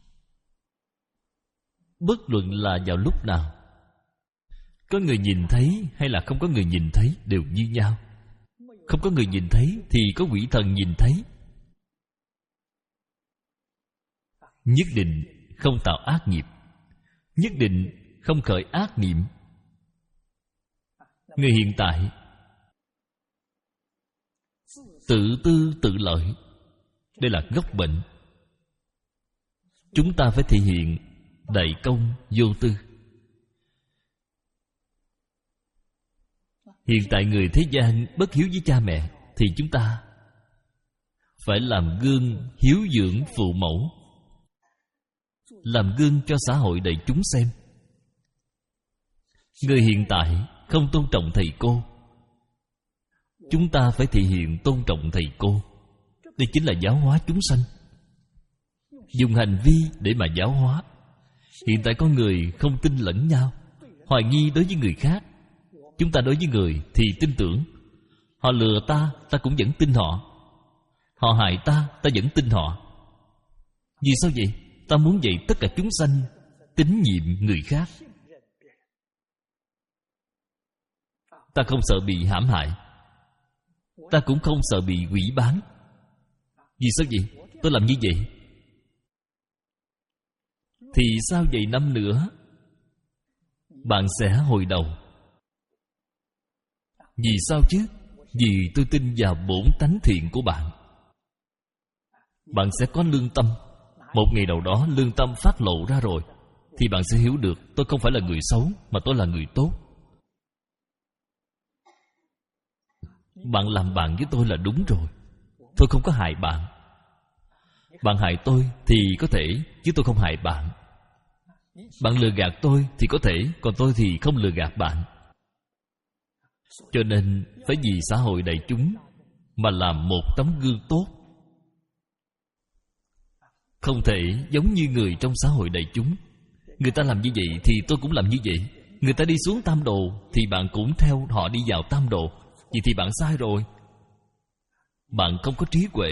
Bất luận là vào lúc nào, có người nhìn thấy hay là không có người nhìn thấy đều như nhau. Không có người nhìn thấy thì có quỷ thần nhìn thấy. Nhất định không tạo ác nghiệp, nhất định không khởi ác niệm. Người hiện tại tự tư tự lợi, đây là gốc bệnh. Chúng ta phải thể hiện đại công vô tư. Hiện tại người thế gian bất hiếu với cha mẹ, thì chúng ta phải làm gương hiếu dưỡng phụ mẫu, làm gương cho xã hội đại chúng xem. Người hiện tại không tôn trọng thầy cô, chúng ta phải thể hiện tôn trọng thầy cô. Đây chính là giáo hóa chúng sanh. Dùng hành vi để mà giáo hóa. Hiện tại có người không tin lẫn nhau, hoài nghi đối với người khác. Chúng ta đối với người thì tin tưởng. Họ lừa ta, ta cũng vẫn tin họ. Họ hại ta, ta vẫn tin họ. Vì sao vậy? Ta muốn dạy tất cả chúng sanh tín nhiệm người khác. Ta không sợ bị hãm hại, ta cũng không sợ bị hủy bán. Vì sao vậy? Tôi làm như vậy thì sau vài năm nữa bạn sẽ hồi đầu. Vì sao chứ? Vì tôi tin vào bổn tánh thiện của bạn. Bạn sẽ có lương tâm. Một ngày nào đó lương tâm phát lộ ra rồi thì bạn sẽ hiểu được tôi không phải là người xấu, mà tôi là người tốt. Bạn làm bạn với tôi là đúng rồi. Tôi không có hại bạn. Bạn hại tôi thì có thể, chứ tôi không hại bạn. Bạn lừa gạt tôi thì có thể, còn tôi thì không lừa gạt bạn. Cho nên phải vì xã hội đại chúng mà làm một tấm gương tốt. Không thể giống như người trong xã hội đại chúng. Người ta làm như vậy thì tôi cũng làm như vậy. Người ta đi xuống tam đồ thì bạn cũng theo họ đi vào tam đồ. Vậy thì bạn sai rồi. Bạn không có trí huệ.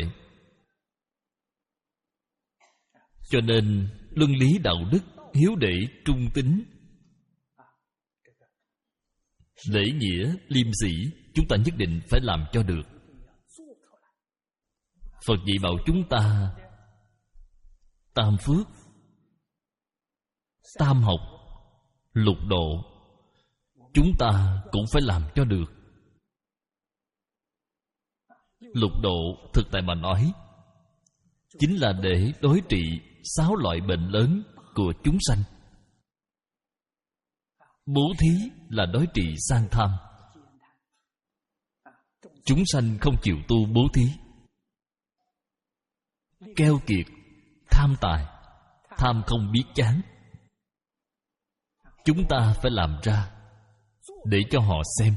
Cho nên luân lý đạo đức, hiếu đệ, trung tín, lễ nghĩa, liêm sĩ, chúng ta nhất định phải làm cho được. Phật dạy bảo chúng ta tam phước, tam học, lục độ, chúng ta cũng phải làm cho được. Lục độ thực tại mà nói chính là để đối trị sáu loại bệnh lớn của chúng sanh. Bố thí là đối trị sang tham. Chúng sanh không chịu tu bố thí, keo kiệt, tham tài, tham không biết chán. Chúng ta phải làm ra để cho họ xem.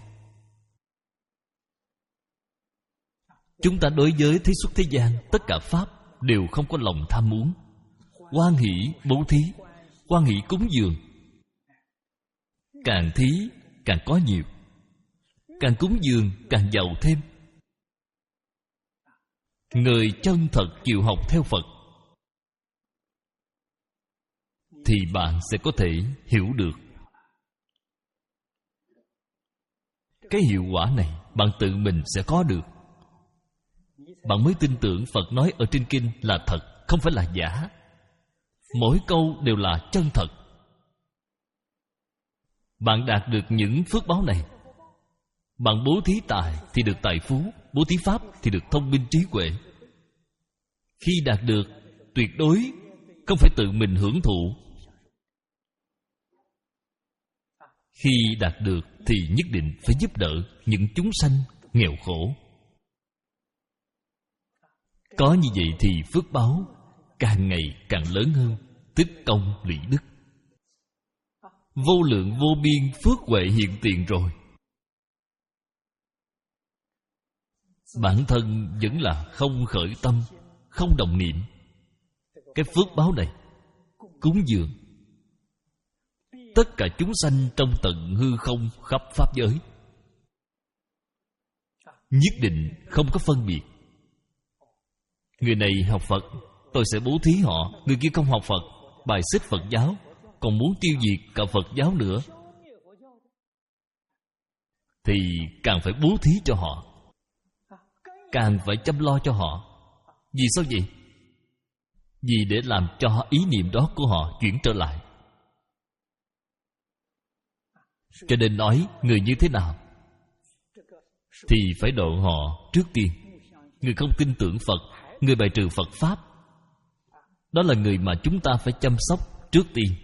Chúng ta đối với thế xuất thế gian, tất cả pháp đều không có lòng tham muốn. Hoan hỷ bố thí, hoan hỷ cúng dường. Càng thí càng có nhiều, càng cúng dường càng giàu thêm. Người chân thật chịu học theo Phật thì bạn sẽ có thể hiểu được. Cái hiệu quả này bạn tự mình sẽ có được. Bạn mới tin tưởng Phật nói ở trên kinh là thật, không phải là giả. Mỗi câu đều là chân thật. bạn đạt được những phước báo này. Bạn bố thí tài thì được tài phú, bố thí pháp thì được thông minh trí huệ. Khi đạt được, tuyệt đối không phải tự mình hưởng thụ. Khi đạt được thì nhất định phải giúp đỡ những chúng sanh nghèo khổ. Có như vậy thì phước báo càng ngày càng lớn hơn, tích công lũy đức. Vô lượng vô biên phước huệ hiện tiền rồi. Bản thân vẫn là không khởi tâm, không động niệm. Cái phước báo này cúng dường tất cả chúng sanh trong tận hư không khắp pháp giới, nhất định không có phân biệt. Người này học Phật, tôi sẽ bố thí họ. Người kia không học Phật, bài xích Phật giáo, còn muốn tiêu diệt cả Phật giáo nữa, thì càng phải bố thí cho họ, càng phải chăm lo cho họ. Vì sao vậy? Vì để làm cho ý niệm đó của họ chuyển trở lại. Cho nên nói người như thế nào thì phải độ họ trước tiên. Người không tin tưởng Phật, người bài trừ Phật Pháp, đó là người mà chúng ta phải chăm sóc trước tiên.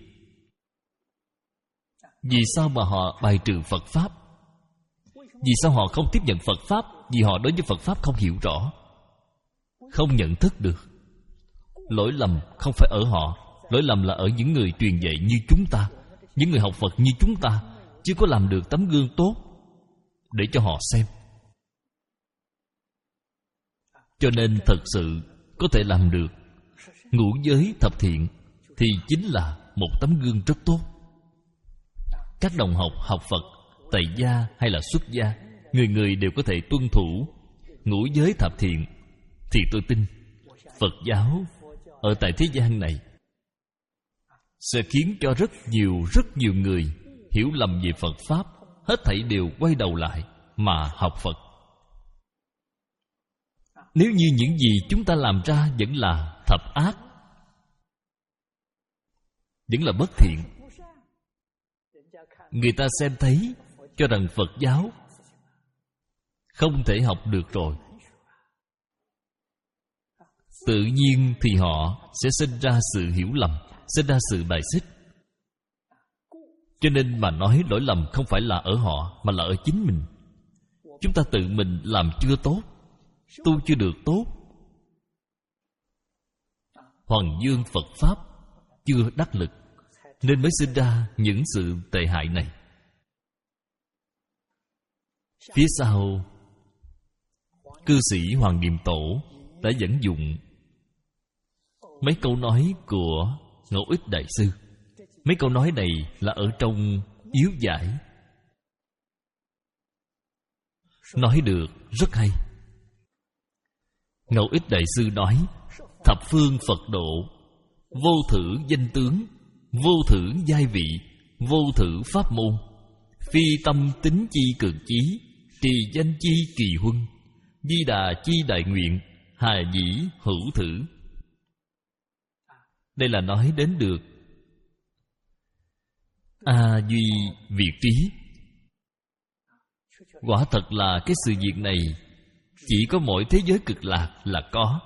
Vì sao mà họ bài trừ Phật Pháp? Vì sao họ không tiếp nhận Phật Pháp? Vì họ đối với Phật Pháp không hiểu rõ, không nhận thức được. Lỗi lầm không phải ở họ, lỗi lầm là ở những người truyền dạy như chúng ta, những người học Phật như chúng ta, chưa có làm được tấm gương tốt để cho họ xem. Cho nên thật sự có thể làm được ngũ giới thập thiện thì chính là một tấm gương rất tốt. Các đồng học học Phật, tại gia hay là xuất gia, người người đều có thể tuân thủ ngũ giới thập thiện, thì tôi tin Phật giáo ở tại thế gian này sẽ khiến cho rất nhiều rất nhiều người hiểu lầm về Phật Pháp, hết thảy đều quay đầu lại mà học Phật. Nếu như những gì chúng ta làm ra vẫn là thập ác, vẫn là bất thiện, người ta xem thấy cho rằng Phật giáo không thể học được rồi, tự nhiên thì họ sẽ sinh ra sự hiểu lầm, sinh ra sự bài xích. Cho nên mà nói lỗi lầm không phải là ở họ, mà là ở chính mình. Chúng ta tự mình làm chưa tốt, tu chưa được tốt, Hoàng dương Phật Pháp chưa đắc lực, nên mới sinh ra những sự tệ hại này. Phía sau, cư sĩ Hoàng Niệm Tổ đã dẫn dụng mấy câu nói của Ngẫu Ích Đại Sư. Mấy câu nói này là ở trong Yếu Giải, nói được rất hay. Ngẫu Ích Đại Sư nói: thập phương Phật độ, vô thử danh tướng, vô thử giai vị, vô thử pháp môn, phi tâm tính chi cực chí, trì danh chi kỳ huân, di đà chi đại nguyện, hà dĩ hữu thử. Đây là nói đến được A duy việt trí. Quả thật là cái sự việc này chỉ có mỗi thế giới cực lạc là có.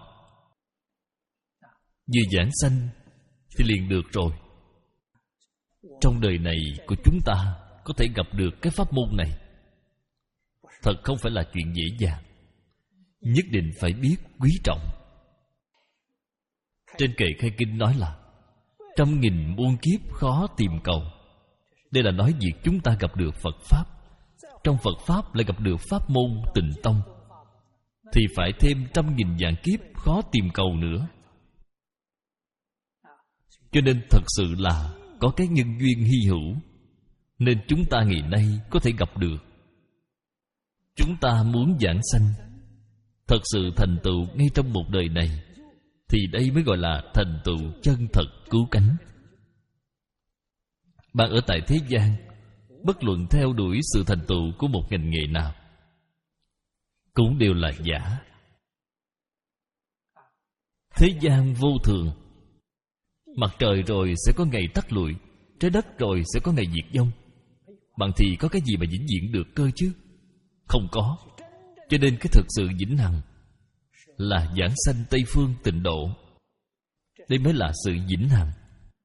Vừa giảng sanh thì liền được rồi. Trong đời này của chúng ta có thể gặp được cái pháp môn này, thật không phải là chuyện dễ dàng. Nhất định phải biết quý trọng. Trên kệ khai kinh nói là trăm nghìn muôn kiếp khó tìm cầu. Đây là nói việc chúng ta gặp được Phật Pháp, trong Phật Pháp lại gặp được pháp môn Tịnh Tông, thì phải thêm trăm nghìn vạn kiếp khó tìm cầu nữa. Cho nên thật sự là có cái nhân duyên hy hữu, nên chúng ta ngày nay có thể gặp được. Chúng ta muốn giảng sanh, thật sự thành tựu ngay trong một đời này, thì đây mới gọi là thành tựu chân thật cứu cánh. Bạn ở tại thế gian, bất luận theo đuổi sự thành tựu của một ngành nghề nào, cũng đều là giả. Thế gian vô thường, mặt trời rồi sẽ có ngày tắt lụi, trái đất rồi sẽ có ngày diệt vong. Bằng thì có cái gì mà vĩnh viễn được cơ chứ? Không có. Cho nên cái thực sự vĩnh hằng là giảng sanh Tây Phương Tịnh Độ. Đây mới là sự vĩnh hằng.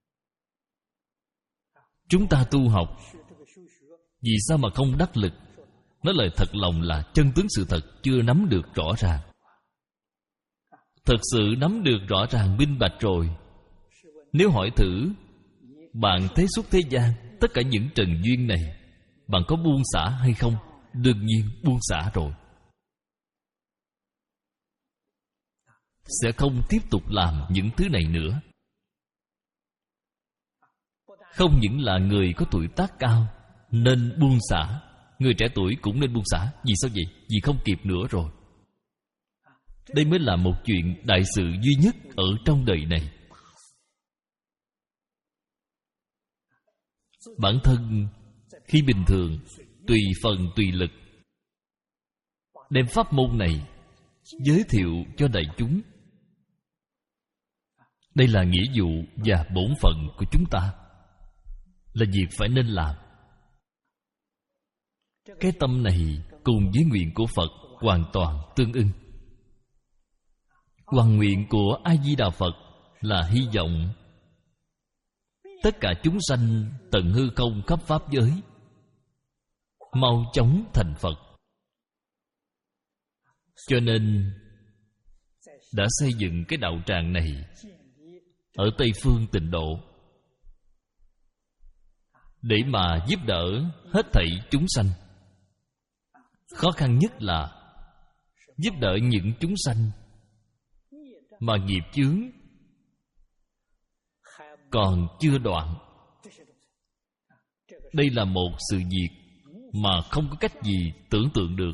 Chúng ta tu học vì sao mà không đắc lực? Nói lời thật lòng là chân tướng sự thật chưa nắm được rõ ràng. Thật sự nắm được rõ ràng minh bạch rồi, nếu hỏi thử bạn thế xuất thế gian, tất cả những trần duyên này, bạn có buông xả hay không? Đương nhiên buông xả rồi. Sẽ không tiếp tục làm những thứ này nữa. Không những là người có tuổi tác cao nên buông xả, người trẻ tuổi cũng nên buông xả. Vì sao vậy? Vì không kịp nữa rồi. Đây mới là một chuyện đại sự duy nhất ở trong đời này. Bản thân khi bình thường tùy phần tùy lực đem pháp môn này giới thiệu cho đại chúng. Đây là nghĩa vụ và bổn phận của chúng ta, là việc phải nên làm. Cái tâm này cùng với nguyện của Phật hoàn toàn tương ưng. Hoàn nguyện của A Di Đà Phật là hy vọng tất cả chúng sanh tận hư không khắp pháp giới mau chóng thành Phật. Cho nên đã xây dựng cái đạo tràng này ở Tây Phương Tịnh Độ để mà giúp đỡ hết thảy chúng sanh. Khó khăn nhất là giúp đỡ những chúng sanh mà nghiệp chướng còn chưa đoạn. Đây là một sự việc mà không có cách gì tưởng tượng được.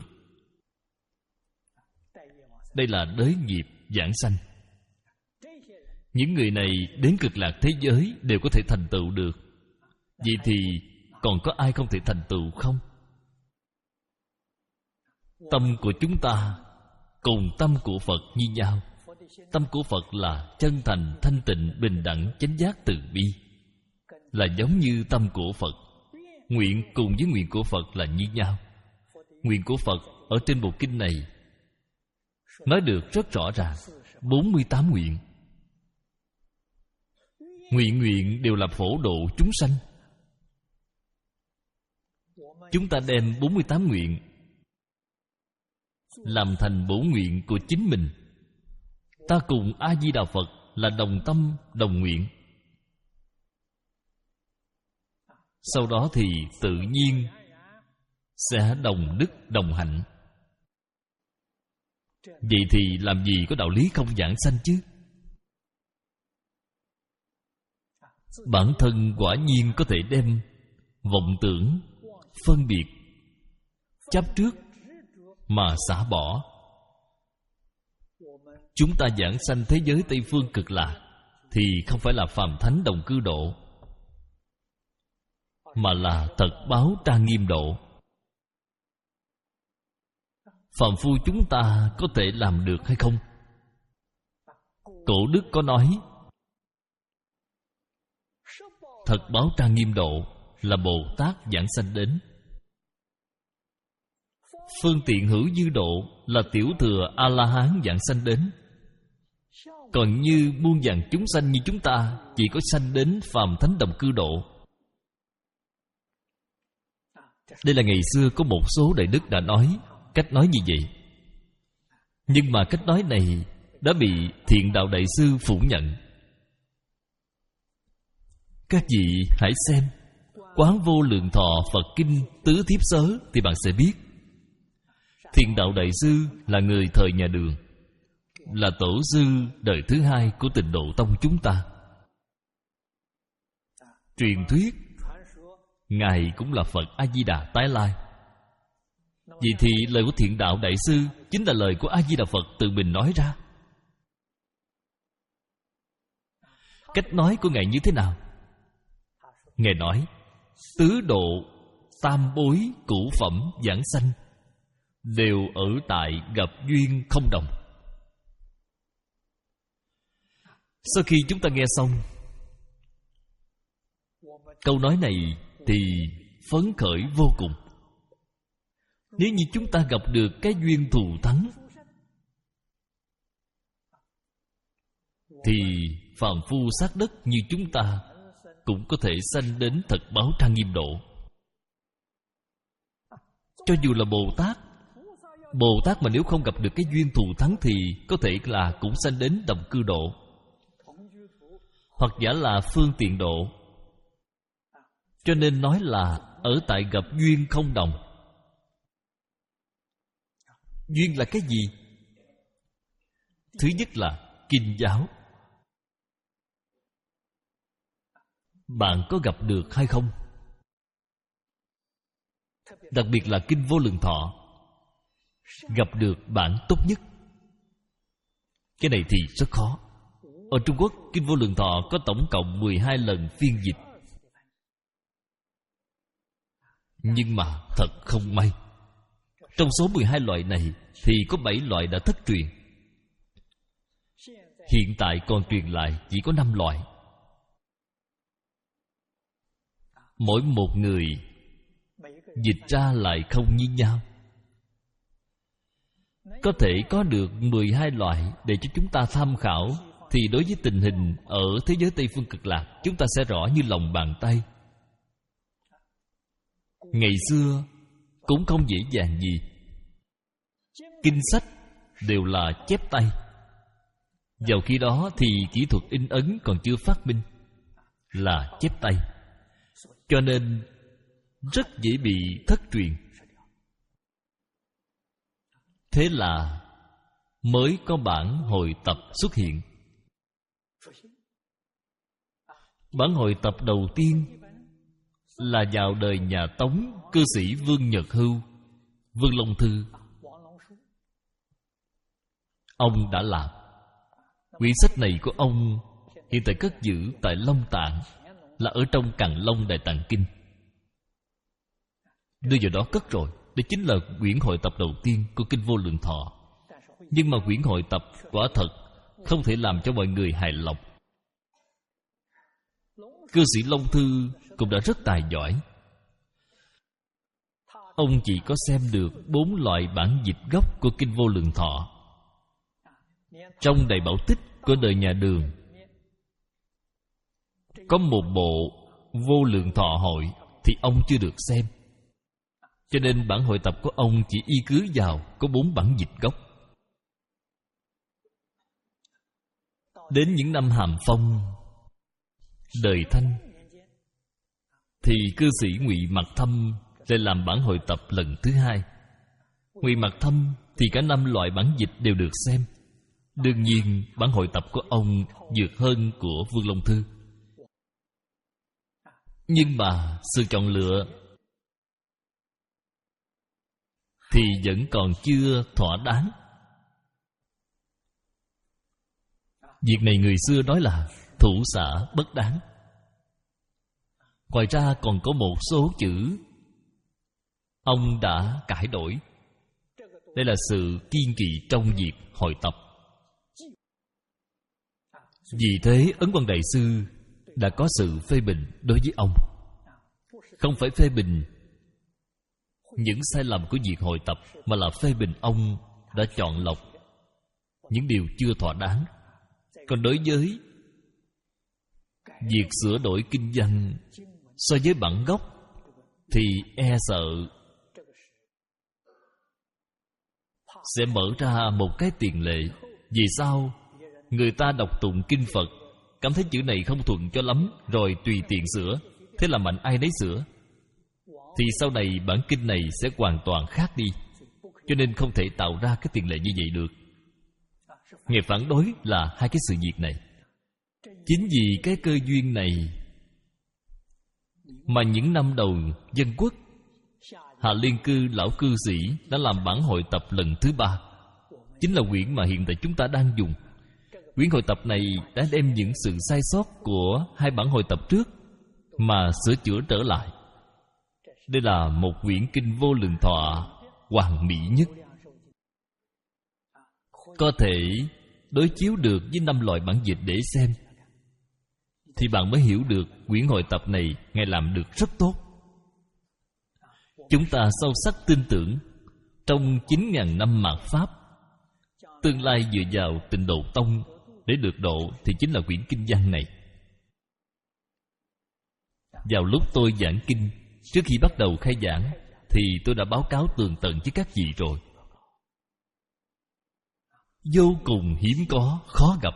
Đây là đới nghiệp giảng sanh. Những người này đến cực lạc thế giới đều có thể thành tựu được. Vậy thì còn có ai không thể thành tựu không? Tâm của chúng ta cùng tâm của Phật như nhau. Tâm của Phật là chân thành, thanh tịnh, bình đẳng, chánh giác, từ bi, là giống như tâm của Phật. Nguyện cùng với nguyện của Phật là như nhau. Nguyện của Phật ở trên bộ kinh này nói được rất rõ ràng, bốn mươi tám nguyện. Nguyện nguyện đều là phổ độ chúng sanh. Chúng ta đem bốn mươi tám nguyện làm thành bổ nguyện của chính mình. Ta cùng A Di Đà Phật là đồng tâm đồng nguyện. Sau đó thì tự nhiên sẽ đồng đức đồng hạnh. Vậy thì làm gì có đạo lý không giảng sanh chứ? Bản thân quả nhiên có thể đem vọng tưởng, phân biệt, chấp trước mà xả bỏ. Chúng ta giảng sanh thế giới Tây Phương Cực Lạc thì không phải là phàm thánh đồng cư độ, mà là thật báo trang nghiêm độ. Phàm phu chúng ta có thể làm được hay không? Cổ đức có nói, thật báo trang nghiêm độ là Bồ Tát giảng sanh đến. Phương tiện hữu dư độ là tiểu thừa A-la-hán giảng sanh đến. Còn như muôn vàn chúng sanh như chúng ta chỉ có sanh đến phàm thánh đồng cư độ. Đây là ngày xưa có một số đại đức đã nói cách nói như vậy. Nhưng mà cách nói này đã bị Thiện Đạo Đại Sư phủ nhận. Các vị hãy xem Quán Vô Lượng Thọ Phật Kinh Tứ Thiếp Sớ thì bạn sẽ biết Thiện Đạo Đại Sư là người thời nhà Đường, là tổ sư đời thứ hai của Tịnh Độ Tông chúng ta. Truyền thuyết Ngài cũng là Phật A-di-đà tái lai. Vậy thì lời của Thiện Đạo Đại Sư chính là lời của A-di-đà Phật tự mình nói ra. Cách nói của Ngài như thế nào? Ngài nói, tứ độ tam bối cửu phẩm giảng sanh đều ở tại gặp duyên không đồng. Sau khi chúng ta nghe xong câu nói này thì phấn khởi vô cùng. Nếu như chúng ta gặp được cái duyên thù thắng, thì phàm phu sát đất như chúng ta cũng có thể sanh đến thật báo trang nghiêm độ. Cho dù là Bồ Tát, Bồ Tát mà nếu không gặp được cái duyên thù thắng thì có thể là cũng sanh đến đồng cư độ, hoặc giả là phương tiện độ. Cho nên nói là ở tại gặp duyên không đồng. Duyên là cái gì? Thứ nhất là kinh giáo. Bạn có gặp được hay không? Đặc biệt là Kinh Vô Lượng Thọ, gặp được bản tốt nhất. Cái này thì rất khó. Ở Trung Quốc, Kinh Vô Lượng Thọ có tổng cộng mười hai lần phiên dịch. Nhưng mà thật không may, trong số mười hai loại này thì có bảy loại đã thất truyền. Hiện tại còn truyền lại chỉ có năm loại. Mỗi một người dịch ra lại không như nhau. Có thể có được mười hai loại để cho chúng ta tham khảo, thì đối với tình hình ở thế giới Tây Phương Cực Lạc, chúng ta sẽ rõ như lòng bàn tay. Ngày xưa cũng không dễ dàng gì. Kinh sách đều là chép tay. Vào khi đó thì kỹ thuật in ấn còn chưa phát minh, là chép tay. Cho nên rất dễ bị thất truyền. Thế là mới có bản hội tập xuất hiện. Bản hội tập đầu tiên là vào đời nhà Tống, cư sĩ Vương Nhật Hưu, Vương Long Thư. Ông đã làm. Quyển sách này của ông hiện tại cất giữ tại Long Tạng, là ở trong Càn Long Đại Tạng Kinh. Đưa vào đó cất rồi. Đây chính là quyển hội tập đầu tiên của Kinh Vô Lượng Thọ. Nhưng mà quyển hội tập quả thật không thể làm cho mọi người hài lòng. Cư sĩ Long Thư cũng đã rất tài giỏi. Ông chỉ có xem được bốn loại bản dịch gốc của Kinh Vô Lượng Thọ. Trong Đại Bảo Tích của đời nhà Đường có một bộ Vô Lượng Thọ hội thì ông chưa được xem. Cho nên bản hội tập của ông chỉ y cứ vào có bốn bản dịch gốc. Đến những năm Hàm Phong, đời Thanh, thì cư sĩ Ngụy Mặc Thâm lại làm bản hội tập lần thứ hai. Ngụy Mặc Thâm thì cả năm loại bản dịch đều được xem. Đương nhiên bản hội tập của ông vượt hơn của Vương Long Thư. Nhưng mà sự chọn lựa thì vẫn còn chưa thỏa đáng. Việc này người xưa nói là thủ xạ bất đáng. Ngoài ra còn có một số chữ ông đã cải đổi. Đây là sự kiên kỵ trong việc hội tập. Vì thế Ấn Quang Đại Sư đã có sự phê bình đối với ông. Không phải phê bình những sai lầm của việc hội tập, mà là phê bình ông đã chọn lọc những điều chưa thỏa đáng. Còn đối với việc sửa đổi kinh văn so với bản gốc thì e sợ sẽ mở ra một cái tiền lệ. Vì sao? Người ta đọc tụng kinh Phật cảm thấy chữ này không thuận cho lắm, rồi tùy tiện sửa. Thế là mạnh ai nấy sửa, thì sau này bản kinh này sẽ hoàn toàn khác đi. Cho nên không thể tạo ra cái tiền lệ như vậy được. Ngài phản đối là hai cái sự việc này. Chính vì cái cơ duyên này mà những năm đầu dân quốc, Hạ Liên Cư lão cư sĩ đã làm bản hội tập lần thứ ba. Chính là quyển mà hiện tại chúng ta đang dùng. Quyển hội tập này đã đem những sự sai sót của hai bản hội tập trước mà sửa chữa trở lại. Đây là một quyển Kinh Vô Lượng Thọ hoàn mỹ nhất, có thể đối chiếu được với năm loại bản dịch để xem, thì bạn mới hiểu được quyển hội tập này Ngài làm được rất tốt. Chúng ta sâu sắc tin tưởng trong chín ngàn năm mạt Pháp, tương lai dựa vào Tịnh Độ Tông để được độ thì chính là quyển kinh văn này. Vào lúc tôi giảng kinh, trước khi bắt đầu khai giảng, thì tôi đã báo cáo tường tận với các vị rồi. Vô cùng hiếm có, khó gặp.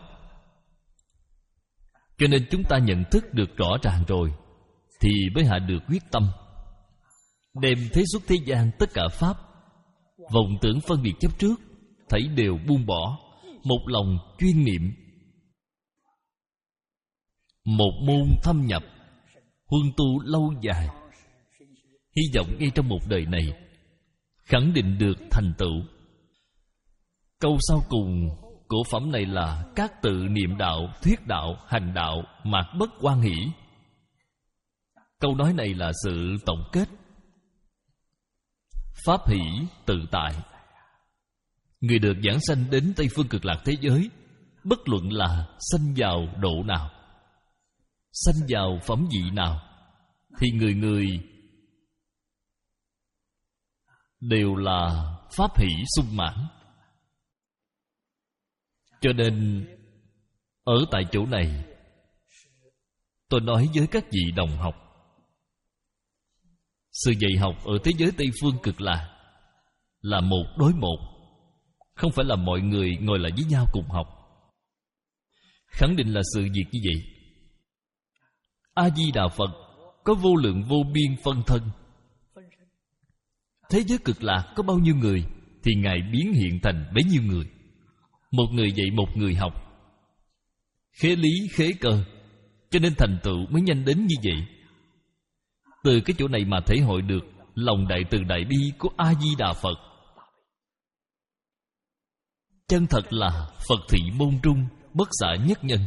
Cho nên chúng ta nhận thức được rõ ràng rồi, thì mới hạ được quyết tâm đem thế xuất thế gian tất cả pháp, vọng tưởng phân biệt chấp trước, thảy đều buông bỏ, một lòng chuyên niệm, một môn thâm nhập, huân tu lâu dài. Hy vọng ngay trong một đời này khẳng định được thành tựu. Câu sau cùng của phẩm này là: các tự niệm đạo, thuyết đạo, hành đạo, mạt bất hoan hỷ. Câu nói này là sự tổng kết. Pháp hỷ tự tại. Người được giảng sanh đến Tây Phương Cực Lạc thế giới, bất luận là sanh vào độ nào, sanh vào phẩm vị nào, thì người người đều là pháp hỷ sung mãn. Cho nên ở tại chỗ này, tôi nói với các vị đồng học, sự dạy học ở thế giới Tây Phương Cực Lạc là một đối một, không phải là mọi người ngồi lại với nhau cùng học. Khẳng định là sự việc như vậy. A-di-đà Phật có vô lượng vô biên phân thân. Thế giới Cực Lạc có bao nhiêu người, thì Ngài biến hiện thành bấy nhiêu người. Một người dạy một người học, khế lý khế cơ, cho nên thành tựu mới nhanh đến như vậy. Từ cái chỗ này mà thể hội được lòng đại từ đại bi của A-di-đà Phật. Chân thật là Phật thị môn trung, bất xả nhất nhân.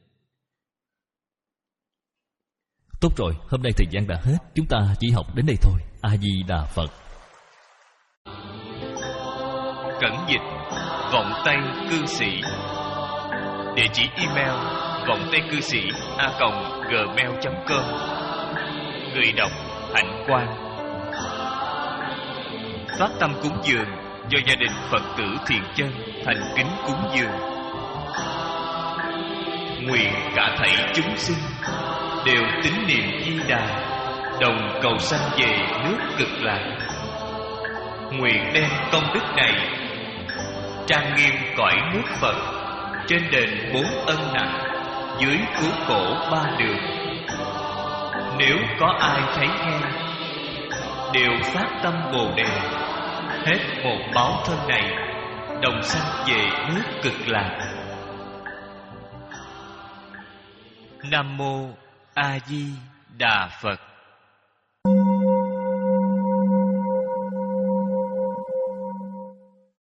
Tốt rồi, hôm nay thời gian đã hết, chúng ta chỉ học đến đây thôi. A-di-đà Phật. Cẩn dịch vọng tây cư sĩ. Địa chỉ email vọng tây cư sĩ a còng gmail chấm com. Người đọc Hạnh Quang. Phát tâm cúng dường do gia đình Phật tử Thiện Chân thành kính cúng dường. Nguyện cả thảy chúng sinh đều tín niệm Di Đà, đồng cầu sanh về nước Cực Lạc. Nguyện đem công đức này trang nghiêm cõi nước Phật, trên đền bốn ân nặng, dưới cứu khổ ba đường. Nếu có ai thấy nghe, đều phát tâm Bồ Đề, hết một báo thân này, đồng sanh về nước Cực Lạc. Nam mô A Di Đà Phật.